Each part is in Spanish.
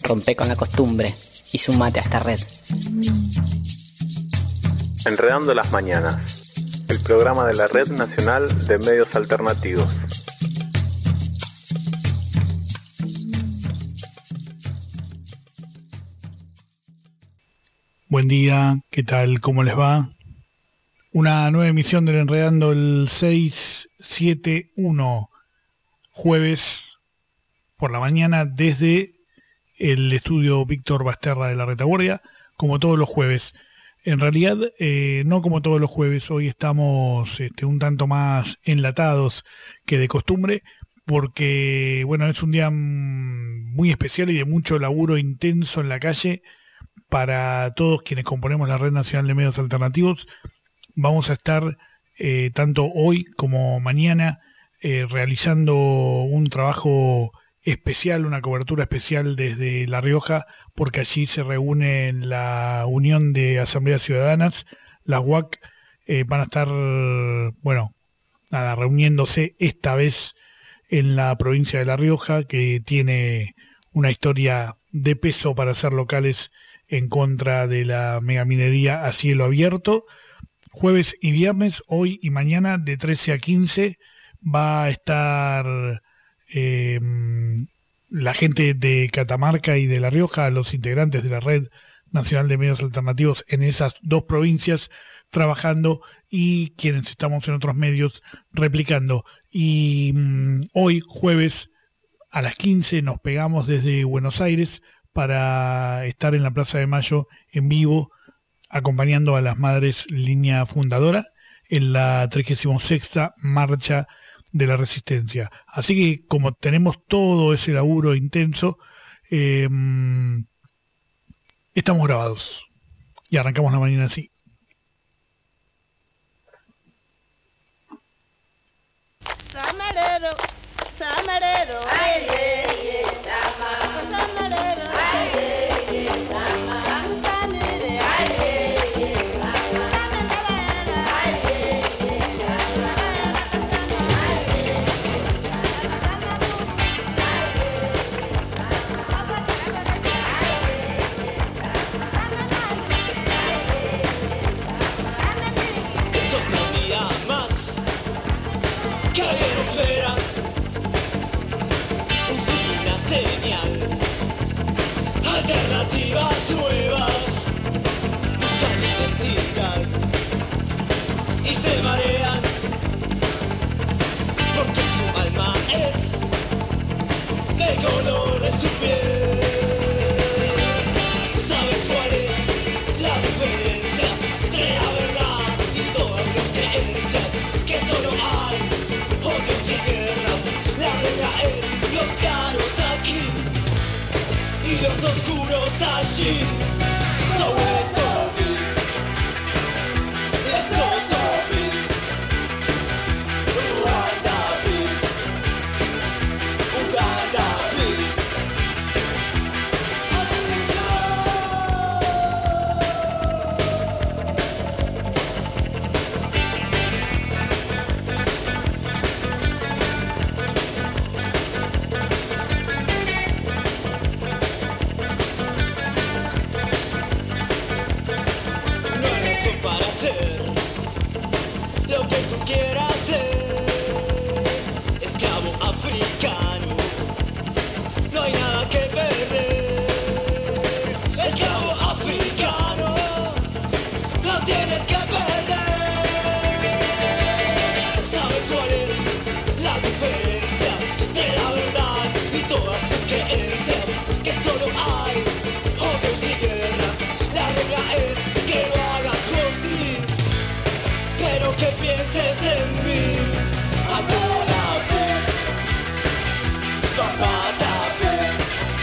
Rompe con la costumbre y sumate a esta red. Enredando las mañanas, el programa de la Red Nacional de Medios Alternativos. Buen día, ¿qué tal? ¿Cómo les va? Una nueva emisión del Enredando el 671, jueves por la mañana desde el estudio Víctor Basterra de la Retaguardia, como todos los jueves. En realidad, no como todos los jueves, hoy estamos un tanto más enlatados que de costumbre, porque bueno, es un día muy especial y de mucho laburo intenso en la calle para todos quienes componemos la Red Nacional de Medios Alternativos. Vamos a estar tanto hoy como mañana realizando un trabajo especial, una cobertura especial desde La Rioja, porque allí se reúne la Unión de Asambleas Ciudadanas, las UAC, van a estar, reuniéndose esta vez en la provincia de La Rioja, que tiene una historia de peso para ser locales en contra de la megaminería a cielo abierto. Jueves y viernes, hoy y mañana, de 13 a 15, va a estar la gente de Catamarca y de La Rioja, los integrantes de la Red Nacional de Medios Alternativos en esas dos provincias, trabajando, y quienes estamos en otros medios replicando. Y hoy, jueves, a las 15, nos pegamos desde Buenos Aires para estar en la Plaza de Mayo en vivo, acompañando a las Madres Línea Fundadora en la 36ª Marcha de la Resistencia. Así que, como tenemos todo ese laburo intenso, estamos grabados y arrancamos la mañana así. Samarero, samarero, ay, sama, samarero, ay, sama, samire, ay, alternativas nuevas buscan identidad y se marean porque su alma es del color de su piel. ¿Sabes cuál es la diferencia entre la verdad y todas las creencias? Que solo hay odios y guerras. La regla es los claros aquí y los oscuros allí. Soweto beat, Lesotho beat, Rwanda beat, Uganda beat. Para hacer lo que tú quieras ser, esclavo africano, no hay nada que perder. Esclavo africano, no tienes que perder. ¿Sabes cuál es la diferencia entre la verdad y todas tus creencias? Que solo hay odios y guerras. La regla es que lo hagas por ti, pero que pienses en mí. Angola beat, Bambata beat,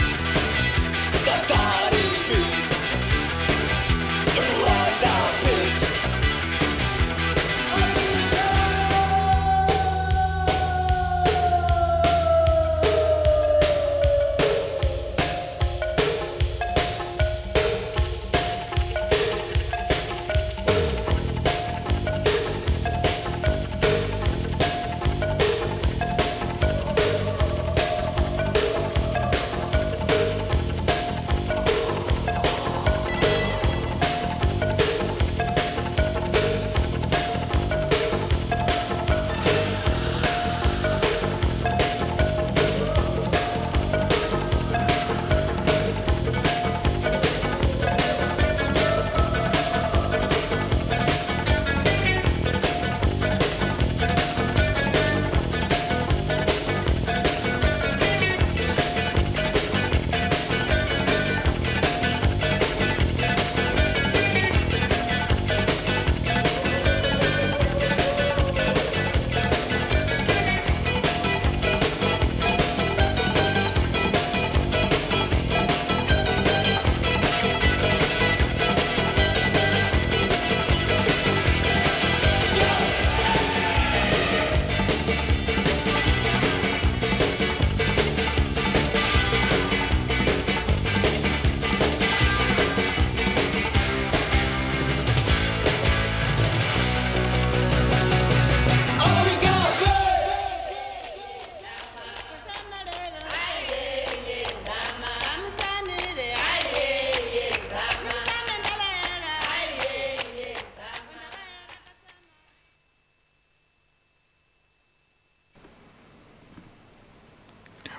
Tatari beat, Rwanda beat.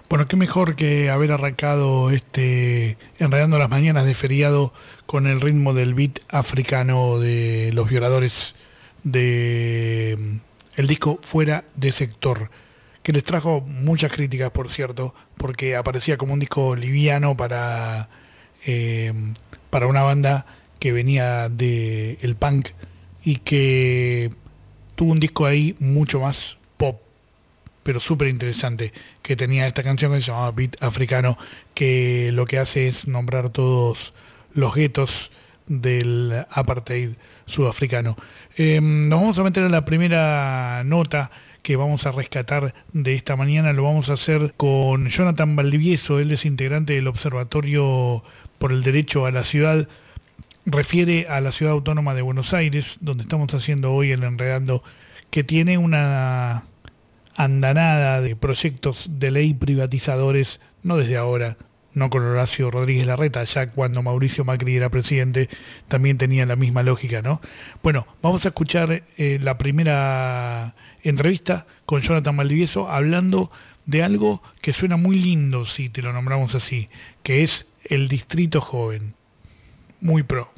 Bueno, qué mejor que haber arrancado Enredando las Mañanas de feriado con el ritmo del beat africano de Los Violadores, de el disco Fuera de Sector, que les trajo muchas críticas, por cierto, porque aparecía como un disco liviano para una banda que venía del punk y que tuvo un disco ahí mucho más pop, pero súper interesante, que tenía esta canción que se llamaba Beat Africano, que lo que hace es nombrar todos los guetos del apartheid sudafricano. Nos vamos a meter en la primera nota que vamos a rescatar de esta mañana. Lo vamos a hacer con Jonathan Valdivieso. Él es integrante del Observatorio por el Derecho a la Ciudad. Refiere a la Ciudad Autónoma de Buenos Aires, donde estamos haciendo hoy el Enredando, que tiene una andanada de proyectos de ley privatizadores, no desde ahora, no con Horacio Rodríguez Larreta, ya cuando Mauricio Macri era presidente también tenía la misma lógica, ¿no? Bueno, vamos a escuchar la primera entrevista con Jonathan Valdivieso hablando de algo que suena muy lindo si te lo nombramos así, que es el Distrito Joven. Muy pro.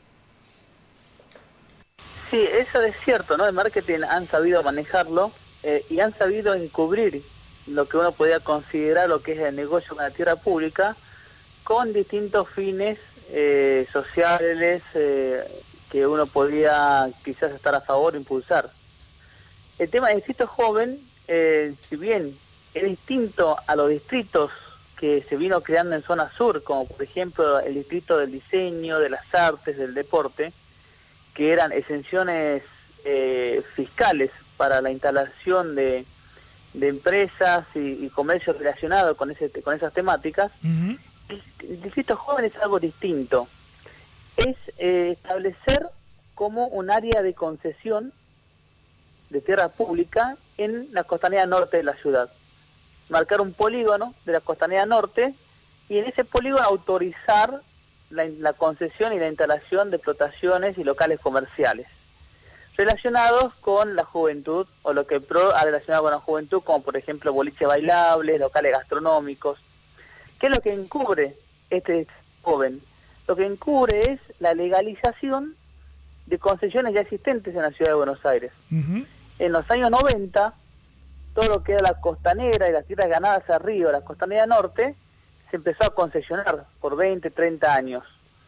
Sí, eso es cierto, ¿no? El marketing han sabido manejarlo y han sabido encubrir lo que uno podía considerar lo que es el negocio con la tierra pública con distintos fines sociales que uno podía quizás estar a favor o impulsar. El tema del distrito joven, si bien es distinto a los distritos que se vino creando en zona sur, como por ejemplo el distrito del diseño, de las artes, del deporte, que eran exenciones fiscales para la instalación de empresas y comercio relacionado con esas temáticas. Uh-huh. El distrito joven es algo distinto. Es establecer como un área de concesión de tierra pública en la costanera norte de la ciudad. Marcar un polígono de la costanera norte y en ese polígono autorizar la concesión y la instalación de explotaciones y locales comerciales relacionados con la juventud, o lo que el PRO ha relacionado con la juventud, como por ejemplo boliches bailables, locales gastronómicos. ¿Qué es lo que encubre este joven? Lo que encubre es la legalización de concesiones ya existentes en la ciudad de Buenos Aires. Uh-huh. En los años 90, todo lo que era la costanera y las tierras ganadas arriba, la costanera norte, se empezó a concesionar por 20, 30 años.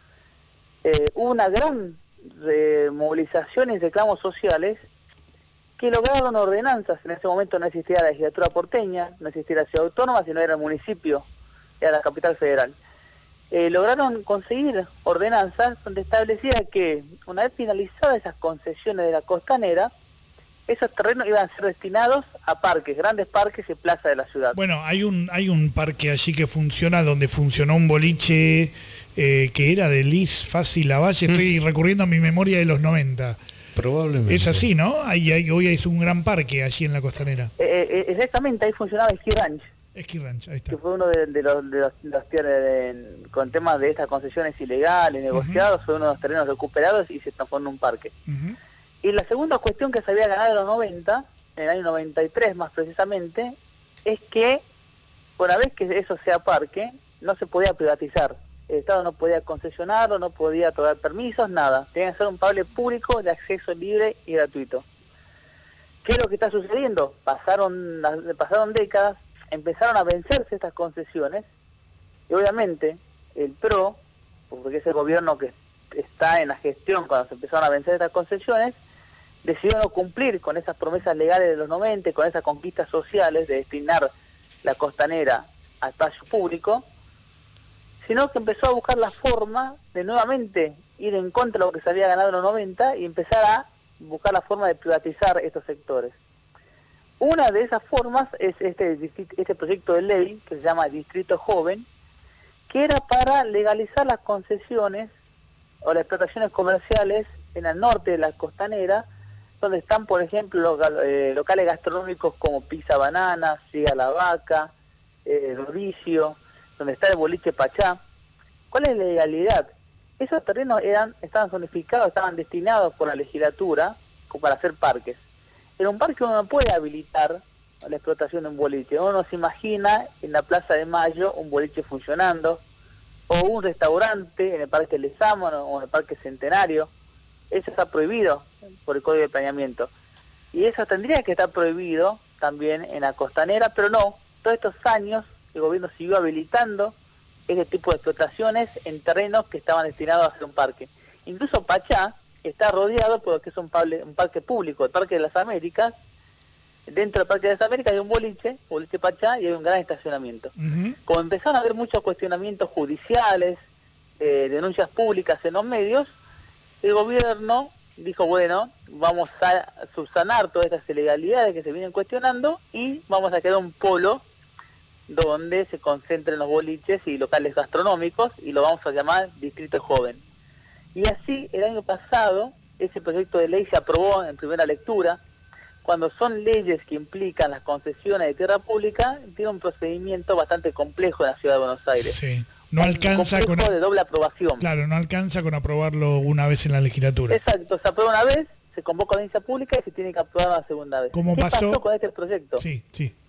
Hubo una gran movilizaciones y reclamos sociales que lograron ordenanzas. En ese momento no existía la legislatura porteña, no existía la ciudad autónoma, sino era el municipio, era la capital federal. Lograron conseguir ordenanzas donde establecía que una vez finalizadas esas concesiones de la costanera, esos terrenos iban a ser destinados a parques, grandes parques y plazas de la ciudad. Bueno, hay un parque allí que funciona, donde funcionó un boliche que era de Liz Fácil Lavalle. Estoy recurriendo a mi memoria de los 90. Probablemente. Es así, ¿no? Hoy es un gran parque allí en la costanera. Exactamente, ahí funcionaba Ski Ranch. Ski Ranch, ahí está. Que fue uno de los con temas de estas concesiones ilegales, negociados, uh-huh. Fue uno de los terrenos recuperados y se transformó en un parque. Uh-huh. Y la segunda cuestión que se había ganado en los 90, en el año 93 más precisamente, es que una vez que eso sea parque, no se podía privatizar. El Estado no podía concesionarlo, no podía otorgar permisos, nada. Tenía que ser un parque público de acceso libre y gratuito. ¿Qué es lo que está sucediendo? Pasaron décadas, empezaron a vencerse estas concesiones, y obviamente el PRO, porque es el gobierno que está en la gestión cuando se empezaron a vencer estas concesiones, decidió no cumplir con esas promesas legales de los 90, con esas conquistas sociales de destinar la costanera a espacio público, sino que empezó a buscar la forma de nuevamente ir en contra de lo que se había ganado en los 90 y empezar a buscar la forma de privatizar estos sectores. Una de esas formas es este proyecto de ley que se llama Distrito Joven, que era para legalizar las concesiones o las explotaciones comerciales en el norte de la costanera, donde están, por ejemplo, locales gastronómicos como Pizza Banana, Siga la Vaca, Rodicio, donde está el boliche Pachá. ¿Cuál es la legalidad? Esos terrenos estaban zonificados, estaban destinados por la legislatura para hacer parques. En un parque uno no puede habilitar la explotación de un boliche. Uno se imagina en la Plaza de Mayo un boliche funcionando, o un restaurante en el Parque Lezámono o en el Parque Centenario. Eso está prohibido por el Código de Planeamiento. Y eso tendría que estar prohibido también en la Costanera, pero no. Todos estos años el gobierno siguió habilitando este tipo de explotaciones en terrenos que estaban destinados a ser un parque. Incluso Pachá está rodeado por lo que es un parque público, el Parque de las Américas. Dentro del Parque de las Américas hay un boliche Pachá, y hay un gran estacionamiento. Como empezaron a haber muchos cuestionamientos judiciales, denuncias públicas en los medios, el gobierno dijo, bueno, vamos a subsanar todas estas ilegalidades que se vienen cuestionando y vamos a crear un polo donde se concentren los boliches y locales gastronómicos, y lo vamos a llamar Distrito Joven. Y así, el año pasado, ese proyecto de ley se aprobó en primera lectura. Cuando son leyes que implican las concesiones de tierra pública, tiene un procedimiento bastante complejo en la Ciudad de Buenos Aires. Sí, no alcanza con... de doble aprobación. Claro, no alcanza con aprobarlo una vez en la legislatura. Exacto, se aprueba una vez, se convoca audiencia pública y se tiene que aprobar una segunda vez. ¿Cómo ¿Qué pasó con este proyecto? Sí.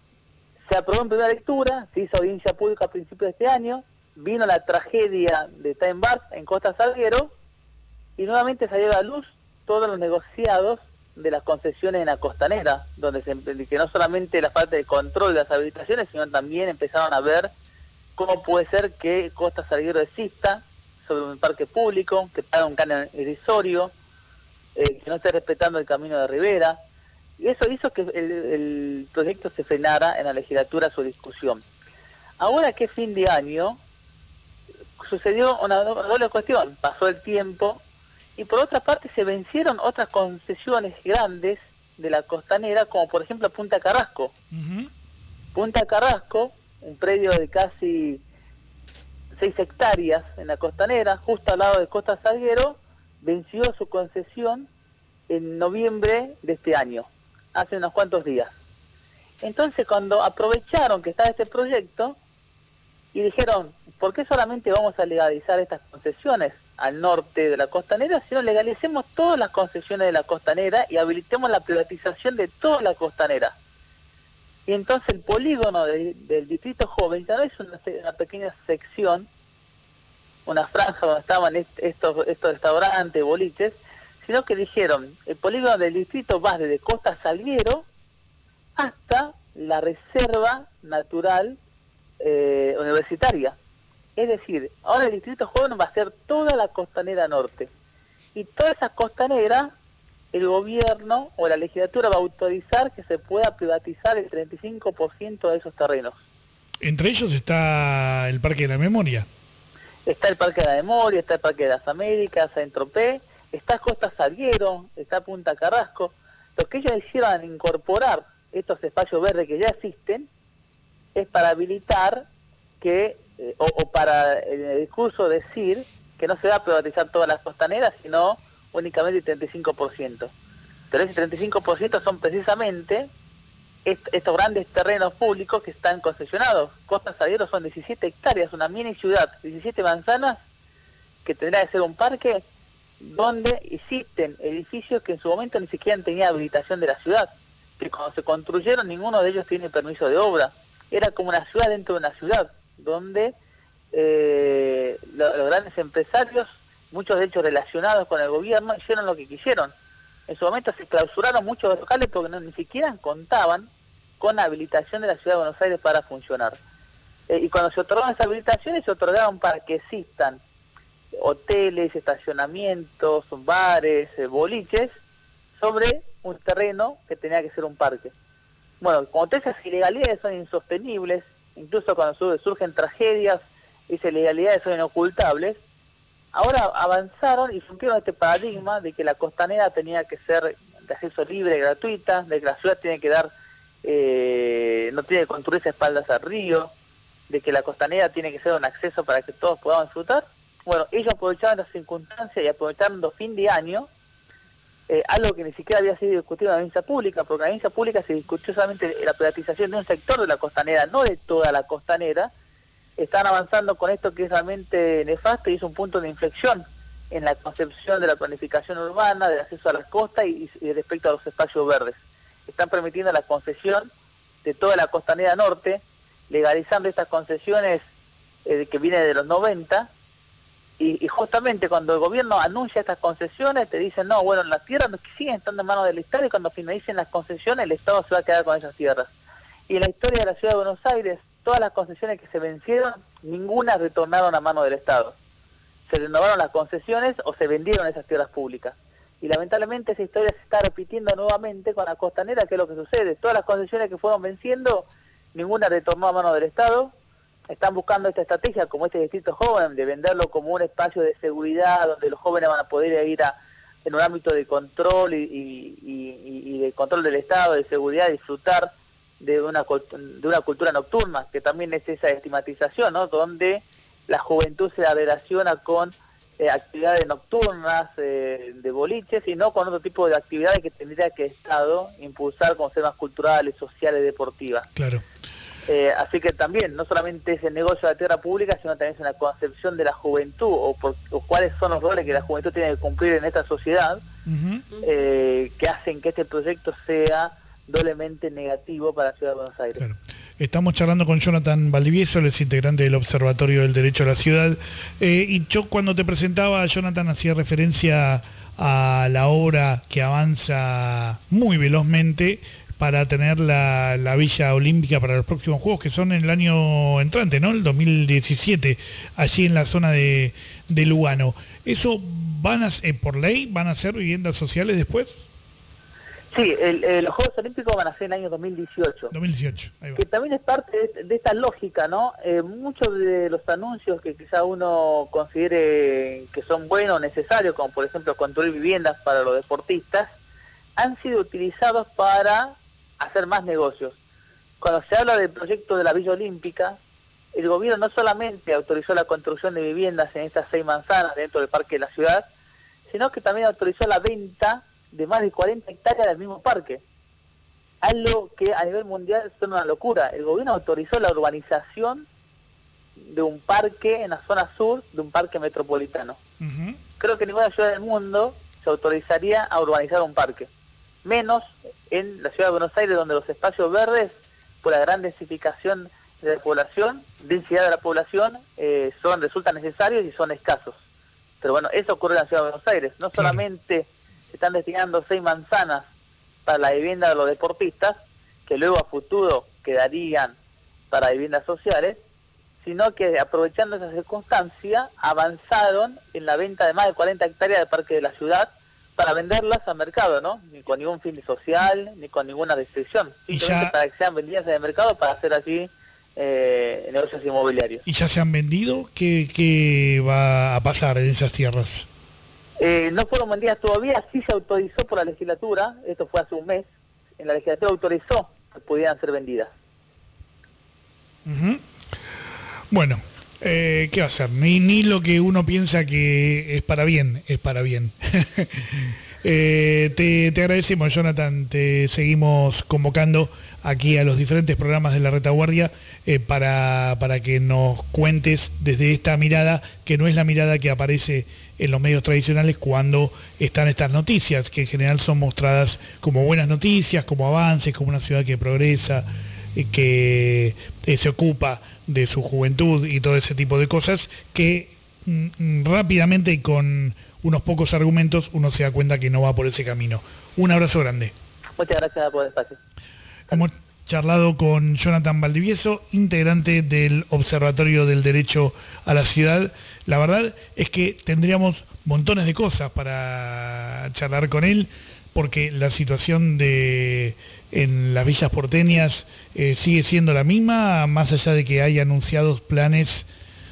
Se aprobó en primera lectura, se hizo audiencia pública a principios de este año, vino la tragedia de Time Bar en Costa Salguero, y nuevamente salió a la luz todos los negociados de las concesiones en la Costanera, donde que no solamente la falta de control de las habilitaciones, sino también empezaron a ver cómo puede ser que Costa Salguero exista sobre un parque público, que paga un canon irrisorio, que no esté respetando el camino de Rivera, y eso hizo que el proyecto se frenara en la legislatura su discusión. Ahora que es fin de año, sucedió una doble cuestión, pasó el tiempo, y por otra parte se vencieron otras concesiones grandes de la Costanera, como por ejemplo Punta Carrasco. Punta Carrasco, un predio de casi 6 hectáreas en la Costanera, justo al lado de Costa Salguero, venció su concesión en noviembre de este año, hace unos cuantos días. Entonces, cuando aprovecharon que estaba este proyecto y dijeron, ¿por qué solamente vamos a legalizar estas concesiones al norte de la Costanera, sino legalicemos todas las concesiones de la Costanera y habilitemos la privatización de toda la Costanera? Y entonces el polígono del Distrito Joven ya no es una pequeña sección, una franja donde estaban estos restaurantes, boliches, sino que dijeron, el polígono del distrito va desde Costa Salguero hasta la Reserva Natural Universitaria. Es decir, ahora el Distrito Joven va a ser toda la Costanera Norte. Y toda esa costanera, el gobierno o la legislatura va a autorizar que se pueda privatizar el 35% de esos terrenos. Entre ellos está el Parque de la Memoria. Está el Parque de la Memoria, está el Parque de las Américas, Saint-Tropez, está Costa Salguero, está Punta Carrasco. Lo que ellos hicieron al incorporar estos espacios verdes que ya existen es para habilitar que, o para en el discurso decir que no se va a privatizar todas las costaneras, sino únicamente el 35%. Pero ese 35% son precisamente estos grandes terrenos públicos que están concesionados. Costa Salguero son 17 hectáreas, una mini ciudad, 17 manzanas, que tendrá que ser un parque donde existen edificios que en su momento ni siquiera tenían habilitación de la ciudad, que cuando se construyeron ninguno de ellos tiene permiso de obra. Era como una ciudad dentro de una ciudad, donde los grandes empresarios, muchos de ellos relacionados con el gobierno, hicieron lo que quisieron. En su momento se clausuraron muchos locales porque ni siquiera contaban con la habilitación de la Ciudad de Buenos Aires para funcionar. Y cuando se otorgaron esas habilitaciones, se otorgaron para que existan hoteles, estacionamientos, bares, boliches, sobre un terreno que tenía que ser un parque. Bueno, como todas esas ilegalidades son insostenibles, incluso cuando surgen tragedias, esas ilegalidades son inocultables, ahora avanzaron y rompieron este paradigma de que la costanera tenía que ser de acceso libre, gratuita, de que la ciudad tiene que dar, no tiene que construirse espaldas al río, de que la costanera tiene que ser un acceso para que todos podamos disfrutar. Bueno, ellos aprovecharon las circunstancias y aprovechando fin de año, algo que ni siquiera había sido discutido en la audiencia pública, porque en la audiencia pública se discutió solamente la privatización de un sector de la costanera, no de toda la costanera. Están avanzando con esto que es realmente nefasto y es un punto de inflexión en la concepción de la planificación urbana, del acceso a las costas y respecto a los espacios verdes. Están permitiendo la concesión de toda la costanera norte, legalizando estas concesiones que vienen de los 90, y justamente cuando el gobierno anuncia estas concesiones, te dicen, no, bueno, las tierras siguen estando en manos del Estado, y cuando finalicen las concesiones, el Estado se va a quedar con esas tierras. Y en la historia de la Ciudad de Buenos Aires, todas las concesiones que se vencieron, ninguna retornaron a mano del Estado. Se renovaron las concesiones o se vendieron esas tierras públicas. Y lamentablemente esa historia se está repitiendo nuevamente con la costanera, que es lo que sucede. Todas las concesiones que fueron venciendo, ninguna retornó a mano del Estado. Están buscando esta estrategia, como este distrito joven, de venderlo como un espacio de seguridad, donde los jóvenes van a poder ir en un ámbito de control y de control del Estado, de seguridad, disfrutar de una cultura nocturna, que también es esa estigmatización, ¿no? Donde la juventud se relaciona con actividades nocturnas, de boliches, y no con otro tipo de actividades que tendría que el Estado impulsar como ser más culturales, sociales, deportivas. Claro. Así que también, no solamente es el negocio de la tierra pública, sino también es una concepción de la juventud, o cuáles son los roles que la juventud tiene que cumplir en esta sociedad, que hacen que este proyecto sea doblemente negativo para la Ciudad de Buenos Aires. Claro. Estamos charlando con Jonathan Valdivieso, él es integrante del Observatorio del Derecho a la Ciudad, y yo cuando te presentaba, Jonathan, hacía referencia a la obra que avanza muy velozmente para tener la Villa Olímpica para los próximos Juegos, que son en el año entrante, ¿no? El 2017, allí en la zona de Lugano. ¿Eso por ley van a ser viviendas sociales después? Sí, los Juegos Olímpicos van a ser en el año 2018. 2018, ahí va. Que también es parte de esta lógica, ¿no? Muchos de los anuncios que quizá uno considere que son buenos, necesarios, como por ejemplo construir viviendas para los deportistas, han sido utilizados para hacer más negocios. Cuando se habla del proyecto de la Villa Olímpica, el gobierno no solamente autorizó la construcción de viviendas en estas 6 manzanas dentro del parque de la ciudad, sino que también autorizó la venta de más de 40 hectáreas del mismo parque. Algo que a nivel mundial es una locura. El gobierno autorizó la urbanización de un parque en la zona sur, de un parque metropolitano. Creo que en ninguna ciudad del mundo se autorizaría a urbanizar un parque. Menos en la Ciudad de Buenos Aires, donde los espacios verdes, por la gran densificación de la población, densidad de la población, resultan necesarios y son escasos. Pero bueno, eso ocurre en la Ciudad de Buenos Aires. No solamente se están destinando 6 manzanas para la vivienda de los deportistas, que luego a futuro quedarían para viviendas sociales, sino que aprovechando esa circunstancia, avanzaron en la venta de más de 40 hectáreas del parque de la ciudad para venderlas al mercado, ¿no? Ni con ningún fin social, ni con ninguna restricción. Simplemente para que sean vendidas en el mercado para hacer así negocios inmobiliarios. ¿Y ya se han vendido? ¿Qué va a pasar en esas tierras? No fueron vendidas todavía, sí se autorizó por la legislatura, esto fue hace un mes, en la legislatura autorizó que pudieran ser vendidas. Bueno, ¿qué va a hacer? Ni lo que uno piensa que es para bien, es para bien. Te agradecemos, Jonathan, te seguimos convocando aquí a los diferentes programas de La Retaguardia para que nos cuentes desde esta mirada, que no es la mirada que aparece en los medios tradicionales cuando están estas noticias, que en general son mostradas como buenas noticias, como avances, como una ciudad que progresa, que se ocupa de su juventud y todo ese tipo de cosas, que rápidamente y con unos pocos argumentos uno se da cuenta que no va por ese camino. Un abrazo grande. Muchas gracias por el espacio. Hemos charlado con Jonathan Valdivieso, integrante del Observatorio del Derecho a la Ciudad. La verdad es que tendríamos montones de cosas para charlar con él, porque la situación en las villas porteñas sigue siendo la misma, más allá de que hay anunciados planes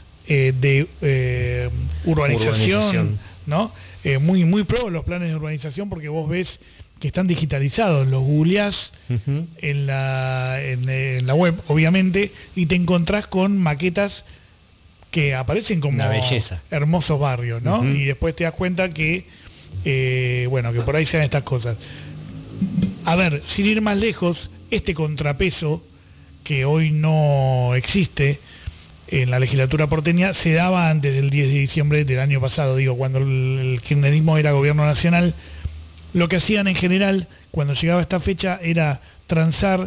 de urbanización, ¿no? Muy pro los planes de urbanización, porque vos ves que están digitalizados, los googleás en la web, obviamente, y te encontrás con maquetas que aparecen como hermosos barrios, ¿no? Y después te das cuenta que, que por ahí sean estas cosas. A ver, sin ir más lejos, este contrapeso que hoy no existe en la legislatura porteña se daba antes del 10 de diciembre del año pasado, cuando el kirchnerismo era gobierno nacional. Lo que hacían en general cuando llegaba esta fecha era transar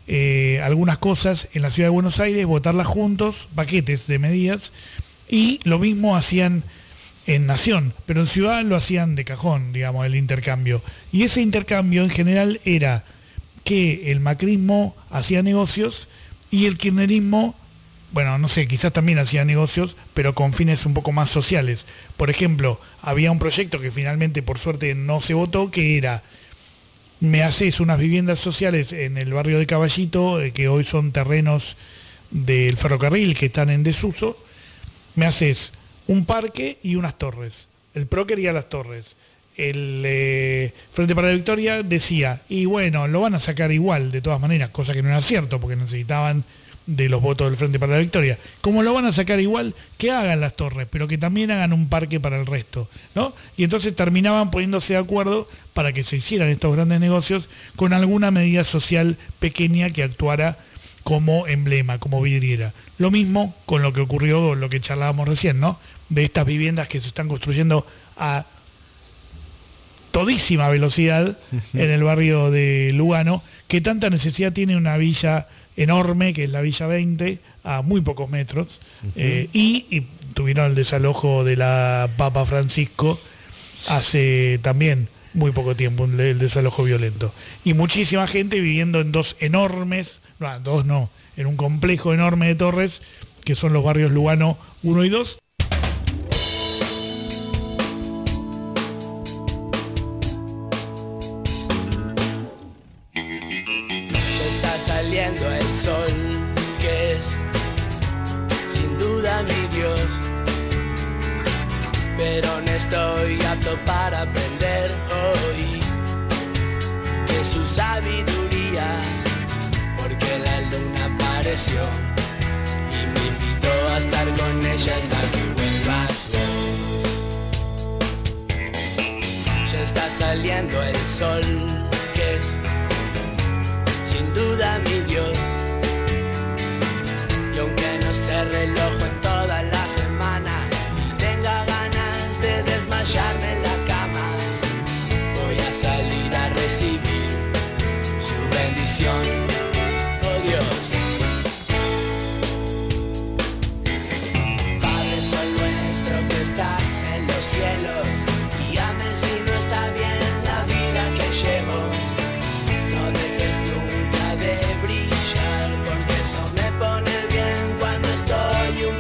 algunas cosas en la ciudad de Buenos Aires, votarlas juntos, paquetes de medidas, y lo mismo hacían en Nación, pero en Ciudad lo hacían de cajón, digamos, el intercambio. Y ese intercambio en general era que el macrismo hacía negocios y el kirchnerismo, bueno, no sé, quizás también hacía negocios, pero con fines un poco más sociales. Por ejemplo, había un proyecto que finalmente, por suerte, no se votó, que era: me haces unas viviendas sociales en el barrio de Caballito, que hoy son terrenos del ferrocarril que están en desuso, me haces un parque y unas torres. El PRO quería las torres. El Frente para la Victoria decía, y bueno, lo van a sacar igual, de todas maneras, cosa que no era cierto, porque necesitaban de los votos del Frente para la Victoria. Como lo van a sacar igual, que hagan las torres, pero que también hagan un parque para el resto, ¿no? Y entonces terminaban poniéndose de acuerdo para que se hicieran estos grandes negocios con alguna medida social pequeña que actuara como emblema, como vidriera. Lo mismo con lo que ocurrió, lo que charlábamos recién, ¿no? De estas viviendas que se están construyendo a todísima velocidad en el barrio de Lugano, que tanta necesidad tiene una villa enorme, que es la Villa 20, a muy pocos metros, y tuvieron el desalojo de la Papa Francisco hace también muy poco tiempo, el desalojo violento. Y muchísima gente viviendo en en un complejo enorme de torres, que son los barrios Lugano 1 y 2. Saliendo el sol, que es sin duda mi Dios, pero no estoy apto para aprender hoy de su sabiduría, porque la luna apareció y me invitó a estar con ella hasta que vuelvas vos. Ya está saliendo el sol, que es sin duda mi Dios, y aunque no sé reloj en toda la semana y tenga ganas de desmayarme en la cama, voy a salir a recibir su bendición, oh Dios. Padre Sol nuestro que estás en los cielos, guíame si no está bien la vida que llevo, no dejes nunca de brillar, porque eso me pone bien cuando estoy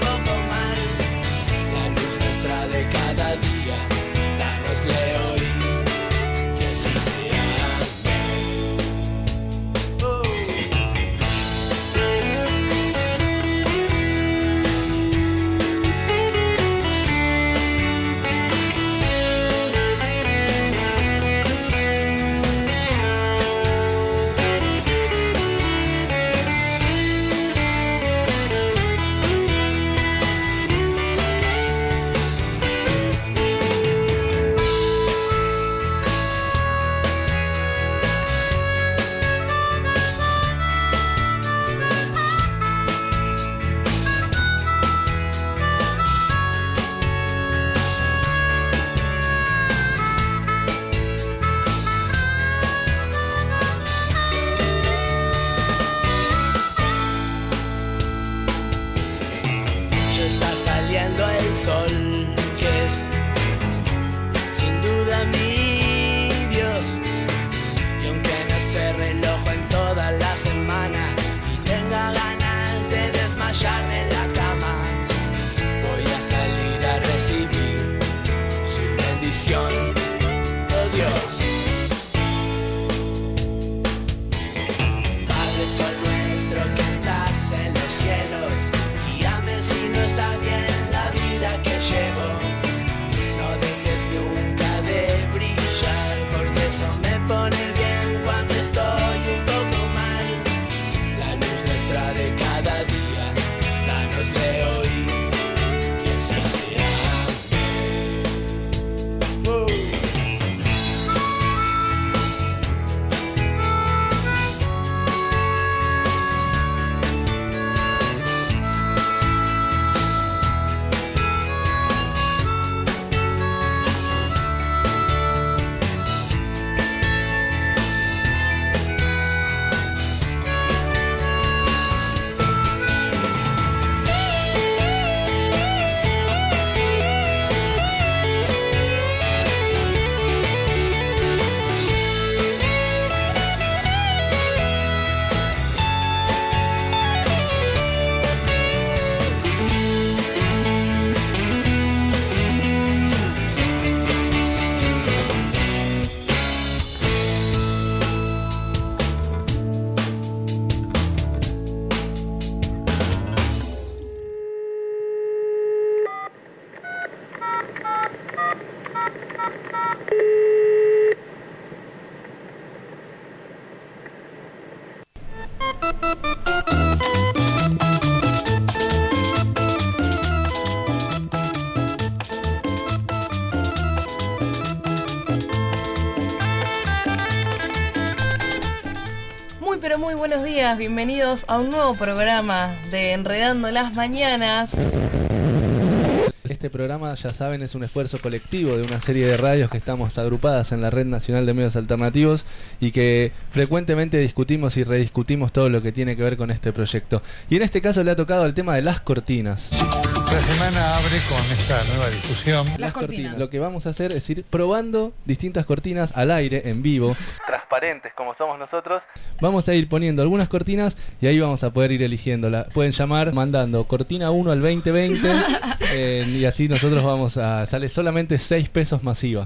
Buenos días, bienvenidos a un nuevo programa de Enredando las Mañanas. Este programa, ya saben, es un esfuerzo colectivo de una serie de radios que estamos agrupadas en la Red Nacional de Medios Alternativos y que frecuentemente discutimos y rediscutimos todo lo que tiene que ver con este proyecto. Y en este caso le ha tocado el tema de las cortinas. La semana abre con esta nueva discusión. Las cortinas. Lo que vamos a hacer es ir probando distintas cortinas al aire, en vivo. Transparentes como somos nosotros. Vamos a ir poniendo algunas cortinas y ahí vamos a poder ir eligiéndola. Pueden llamar mandando cortina 1 al 2020 y así nosotros vamos a... Sale solamente 6 pesos masiva.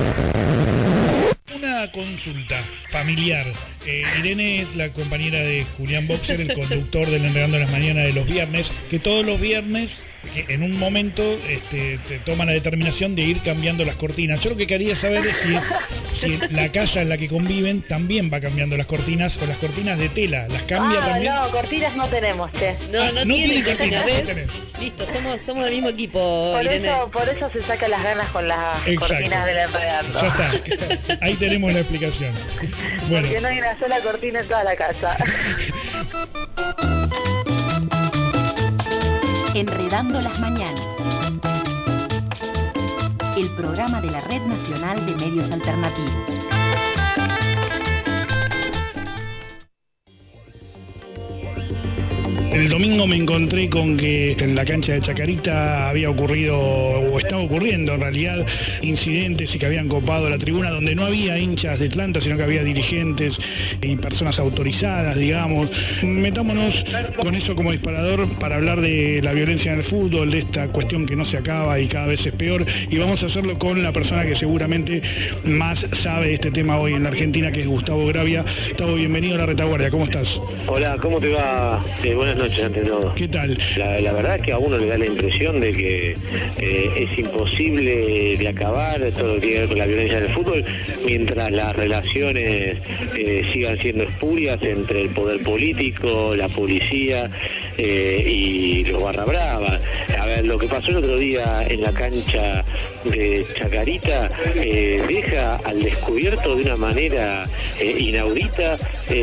Una consulta familiar. Irene es la compañera de Julián Boxer, el conductor del Enredando las Mañanas de los viernes, que todos los viernes, en un momento, te toma la determinación de ir cambiando las cortinas. Yo lo que quería saber es si la casa en la que conviven también va cambiando las cortinas, o las cortinas de tela, ¿las cambia también? No, cortinas no tenemos, che. No tiene cortinas, ¿ves? Listo, somos del mismo equipo, Irene. Por eso se saca las ganas con las cortinas del Enredando. Ya está, ahí tenemos la explicación. Bueno. Porque no hay una sola cortina en toda la casa. Enredando las Mañanas, el programa de la Red Nacional de Medios Alternativos. El domingo me encontré con que en la cancha de Chacarita había ocurrido, o estaba ocurriendo en realidad, incidentes y que habían copado la tribuna donde no había hinchas de Atlanta, sino que había dirigentes y personas autorizadas, digamos. Metámonos con eso como disparador para hablar de la violencia en el fútbol, de esta cuestión que no se acaba y cada vez es peor, y vamos a hacerlo con la persona que seguramente más sabe de este tema hoy en la Argentina, que es Gustavo Gravia. Gustavo, bienvenido a La Retaguardia, ¿cómo estás? Hola, ¿cómo te va? Buenas noches ante todo. ¿Qué tal? La verdad es que a uno le da la impresión de que es imposible de acabar todo lo que tiene que ver con la violencia en el fútbol mientras las relaciones sigan siendo espurias entre el poder político, la policía y los barra brava. A ver, lo que pasó el otro día en la cancha de Chacarita deja al descubierto de una manera inaudita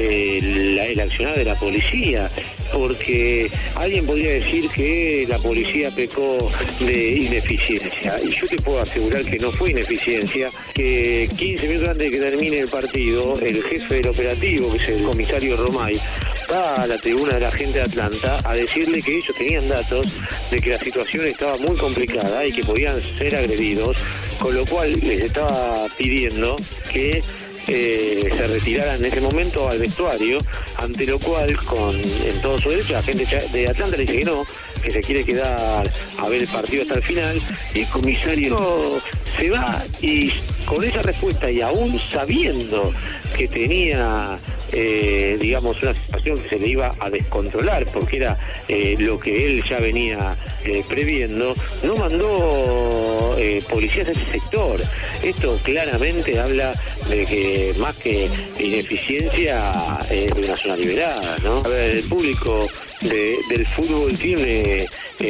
el accionar de la policía, porque alguien podría decir que la policía pecó de ineficiencia, y yo te puedo asegurar que no fue ineficiencia, que 15 minutos antes de que termine el partido, el jefe del operativo, que es el comisario Romay, va a la tribuna de la gente de Atlanta a decirle que ellos tenían datos de que la situación estaba muy complicada y que podían ser agredidos, con lo cual les estaba pidiendo que se retiraran en ese momento al vestuario, ante lo cual, en todo su derecho, la gente de Atlanta le dice que no, que se quiere quedar a ver el partido hasta el final, y el comisario se va, y con esa respuesta, y aún sabiendo que tenía digamos una situación que se le iba a descontrolar, porque era lo que él ya venía previendo, no mandó policías a ese sector. Esto claramente habla de que más que ineficiencia es de una zona liberada, ¿no? A ver, el público del fútbol tiene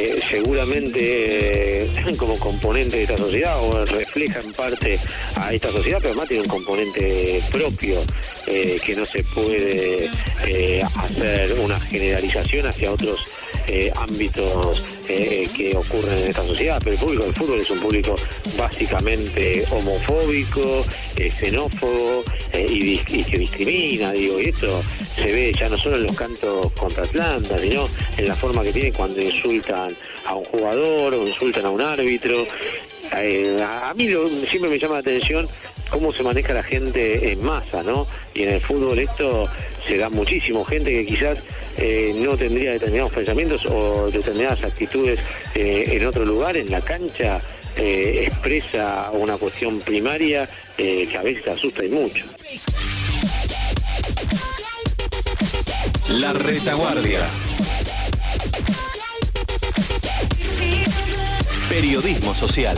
seguramente como componente de esta sociedad, o refleja en parte a esta sociedad, pero además tiene un componente propio que no se puede hacer una generalización hacia otros ámbitos que ocurren en esta sociedad. Pero el público del fútbol es un público básicamente homofóbico, xenófobo y que discrimina, digo, y esto se ve ya no solo en los cantos contra Atlanta, sino en la forma que tienen cuando insultan a un jugador o insultan a un árbitro. A mí siempre me llama la atención cómo se maneja la gente en masa, ¿no? Y en el fútbol esto se da muchísimo, gente que quizás no tendría determinados pensamientos o determinadas actitudes en otro lugar, en la cancha expresa una cuestión primaria que a veces asusta y mucho. La Retaguardia. Periodismo social.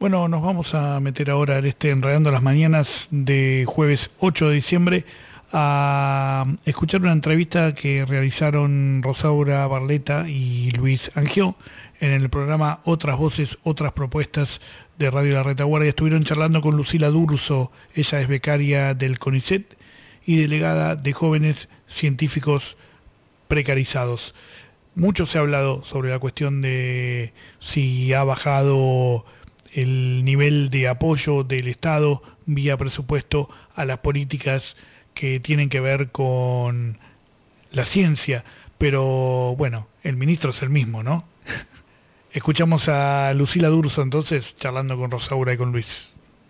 Bueno, nos vamos a meter ahora en Enredando las Mañanas de jueves 8 de diciembre a escuchar una entrevista que realizaron Rosaura Barleta y Luis Angió en el programa Otras Voces, Otras Propuestas de Radio La Retaguardia. Estuvieron charlando con Lucila D'Urso, ella es becaria del CONICET y delegada de Jóvenes Científicos Precarizados. Mucho se ha hablado sobre la cuestión de si ha bajado el nivel de apoyo del Estado vía presupuesto a las políticas que tienen que ver con la ciencia, pero bueno, el ministro es el mismo, ¿no? Escuchamos a Lucila D'Urso entonces charlando con Rosaura y con Luis.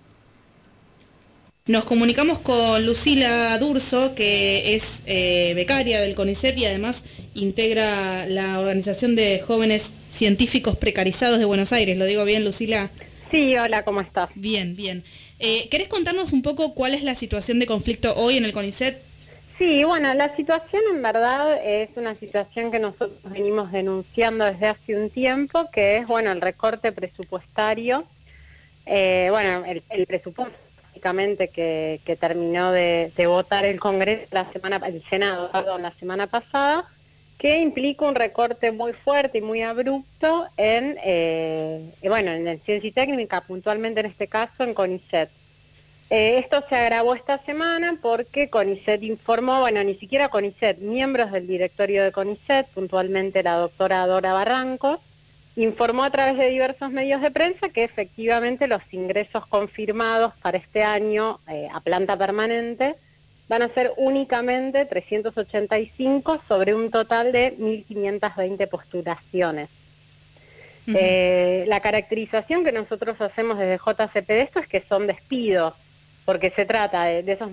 Nos comunicamos con Lucila D'Urso, que es becaria del CONICET y además integra la Organización de Jóvenes Científicos Precarizados de Buenos Aires. ¿Lo digo bien, Lucila? Sí, hola, ¿cómo estás? Bien, bien. ¿Querés contarnos un poco cuál es la situación de conflicto hoy en el CONICET? Sí, bueno, la situación en verdad es una situación que nosotros venimos denunciando desde hace un tiempo, que es, bueno, el recorte presupuestario. El presupuesto básicamente que terminó de votar el Congreso, el Senado, la semana pasada, que implica un recorte muy fuerte y muy abrupto en ciencia y técnica, puntualmente en este caso en CONICET. Esto se agravó esta semana porque CONICET informó, ni siquiera CONICET, miembros del directorio de CONICET, puntualmente la doctora Dora Barrancos, informó a través de diversos medios de prensa que efectivamente los ingresos confirmados para este año a planta permanente van a ser únicamente 385 sobre un total de 1.520 postulaciones. La caracterización que nosotros hacemos desde JCP de esto es que son despidos, porque se trata de esos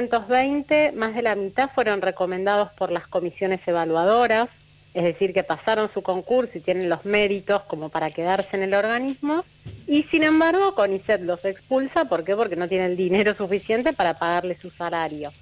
1.520, más de la mitad fueron recomendados por las comisiones evaluadoras, es decir, que pasaron su concurso y tienen los méritos como para quedarse en el organismo, y sin embargo CONICET los expulsa. ¿Por qué? Porque no tiene el dinero suficiente para pagarle su salario.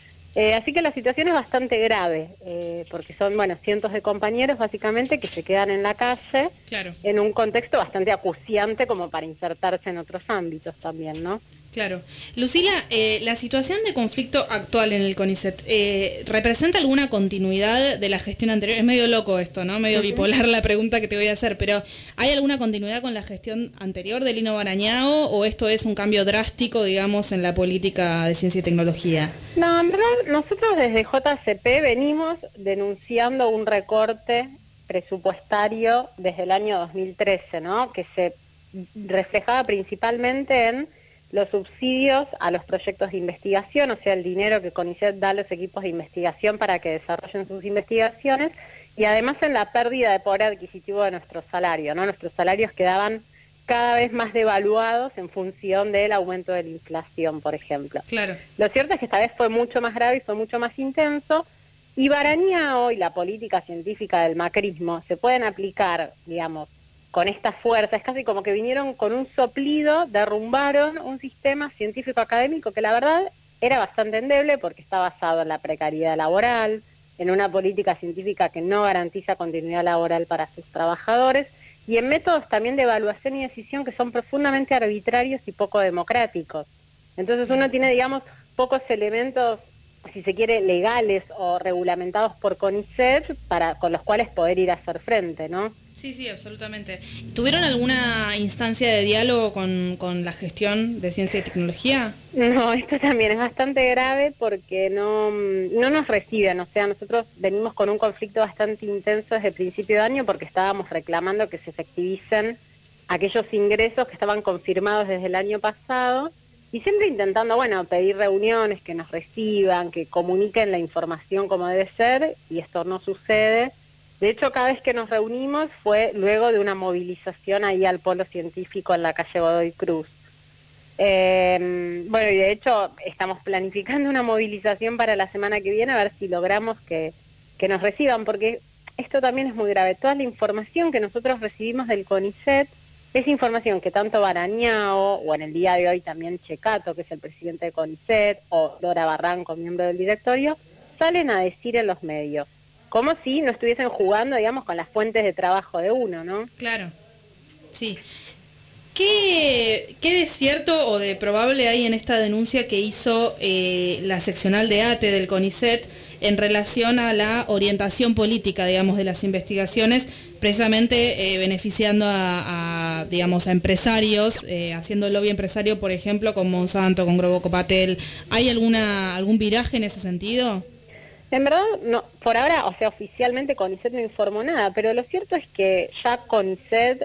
Así que la situación es bastante grave, porque son cientos de compañeros básicamente que se quedan en la calle, claro, en un contexto bastante acuciante como para insertarse en otros ámbitos también, ¿no? Claro. Lucila, la situación de conflicto actual en el CONICET, ¿representa alguna continuidad de la gestión anterior? Es medio loco esto, ¿no? Medio bipolar la pregunta que te voy a hacer, pero ¿hay alguna continuidad con la gestión anterior de Lino Barañao o esto es un cambio drástico, digamos, en la política de ciencia y tecnología? No, en verdad nosotros desde JCP venimos denunciando un recorte presupuestario desde el año 2013, ¿no? Que se reflejaba principalmente en los subsidios a los proyectos de investigación, o sea, el dinero que CONICET da a los equipos de investigación para que desarrollen sus investigaciones, y además en la pérdida de poder adquisitivo de nuestros salarios, ¿no? Nuestros salarios quedaban cada vez más devaluados en función del aumento de la inflación, por ejemplo. Claro. Lo cierto es que esta vez fue mucho más grave y fue mucho más intenso, y Barañao y la política científica del macrismo se pueden aplicar, digamos, con esta fuerza. Es casi como que vinieron con un soplido, derrumbaron un sistema científico académico que la verdad era bastante endeble porque está basado en la precariedad laboral, en una política científica que no garantiza continuidad laboral para sus trabajadores y en métodos también de evaluación y decisión que son profundamente arbitrarios y poco democráticos. Entonces uno tiene, digamos, pocos elementos, si se quiere, legales o regulamentados por CONICET con los cuales poder ir a hacer frente, ¿no? Sí, sí, absolutamente. ¿Tuvieron alguna instancia de diálogo con la gestión de ciencia y tecnología? No, esto también es bastante grave porque no nos reciben. O sea, nosotros venimos con un conflicto bastante intenso desde el principio de año porque estábamos reclamando que se efectivicen aquellos ingresos que estaban confirmados desde el año pasado y siempre intentando, pedir reuniones, que nos reciban, que comuniquen la información como debe ser, y esto no sucede. De hecho, cada vez que nos reunimos fue luego de una movilización ahí al polo científico en la calle Godoy Cruz. Y de hecho estamos planificando una movilización para la semana que viene a ver si logramos que nos reciban, porque esto también es muy grave. Toda la información que nosotros recibimos del CONICET es información que tanto Barañao, o en el día de hoy también Checato, que es el presidente de CONICET, o Dora Barranco, miembro del directorio, salen a decir en los medios. Como si no estuviesen jugando, digamos, con las fuentes de trabajo de uno, ¿no? Claro, sí. ¿Qué de cierto o de probable hay en esta denuncia que hizo la seccional de ATE del CONICET en relación a la orientación política, digamos, de las investigaciones, precisamente beneficiando a empresarios, haciendo lobby empresario, por ejemplo, con Monsanto, con Grupo Copatel? ¿Hay algún viraje en ese sentido? En verdad, no, por ahora, o sea, oficialmente CONICET no informó nada, pero lo cierto es que ya CONICET,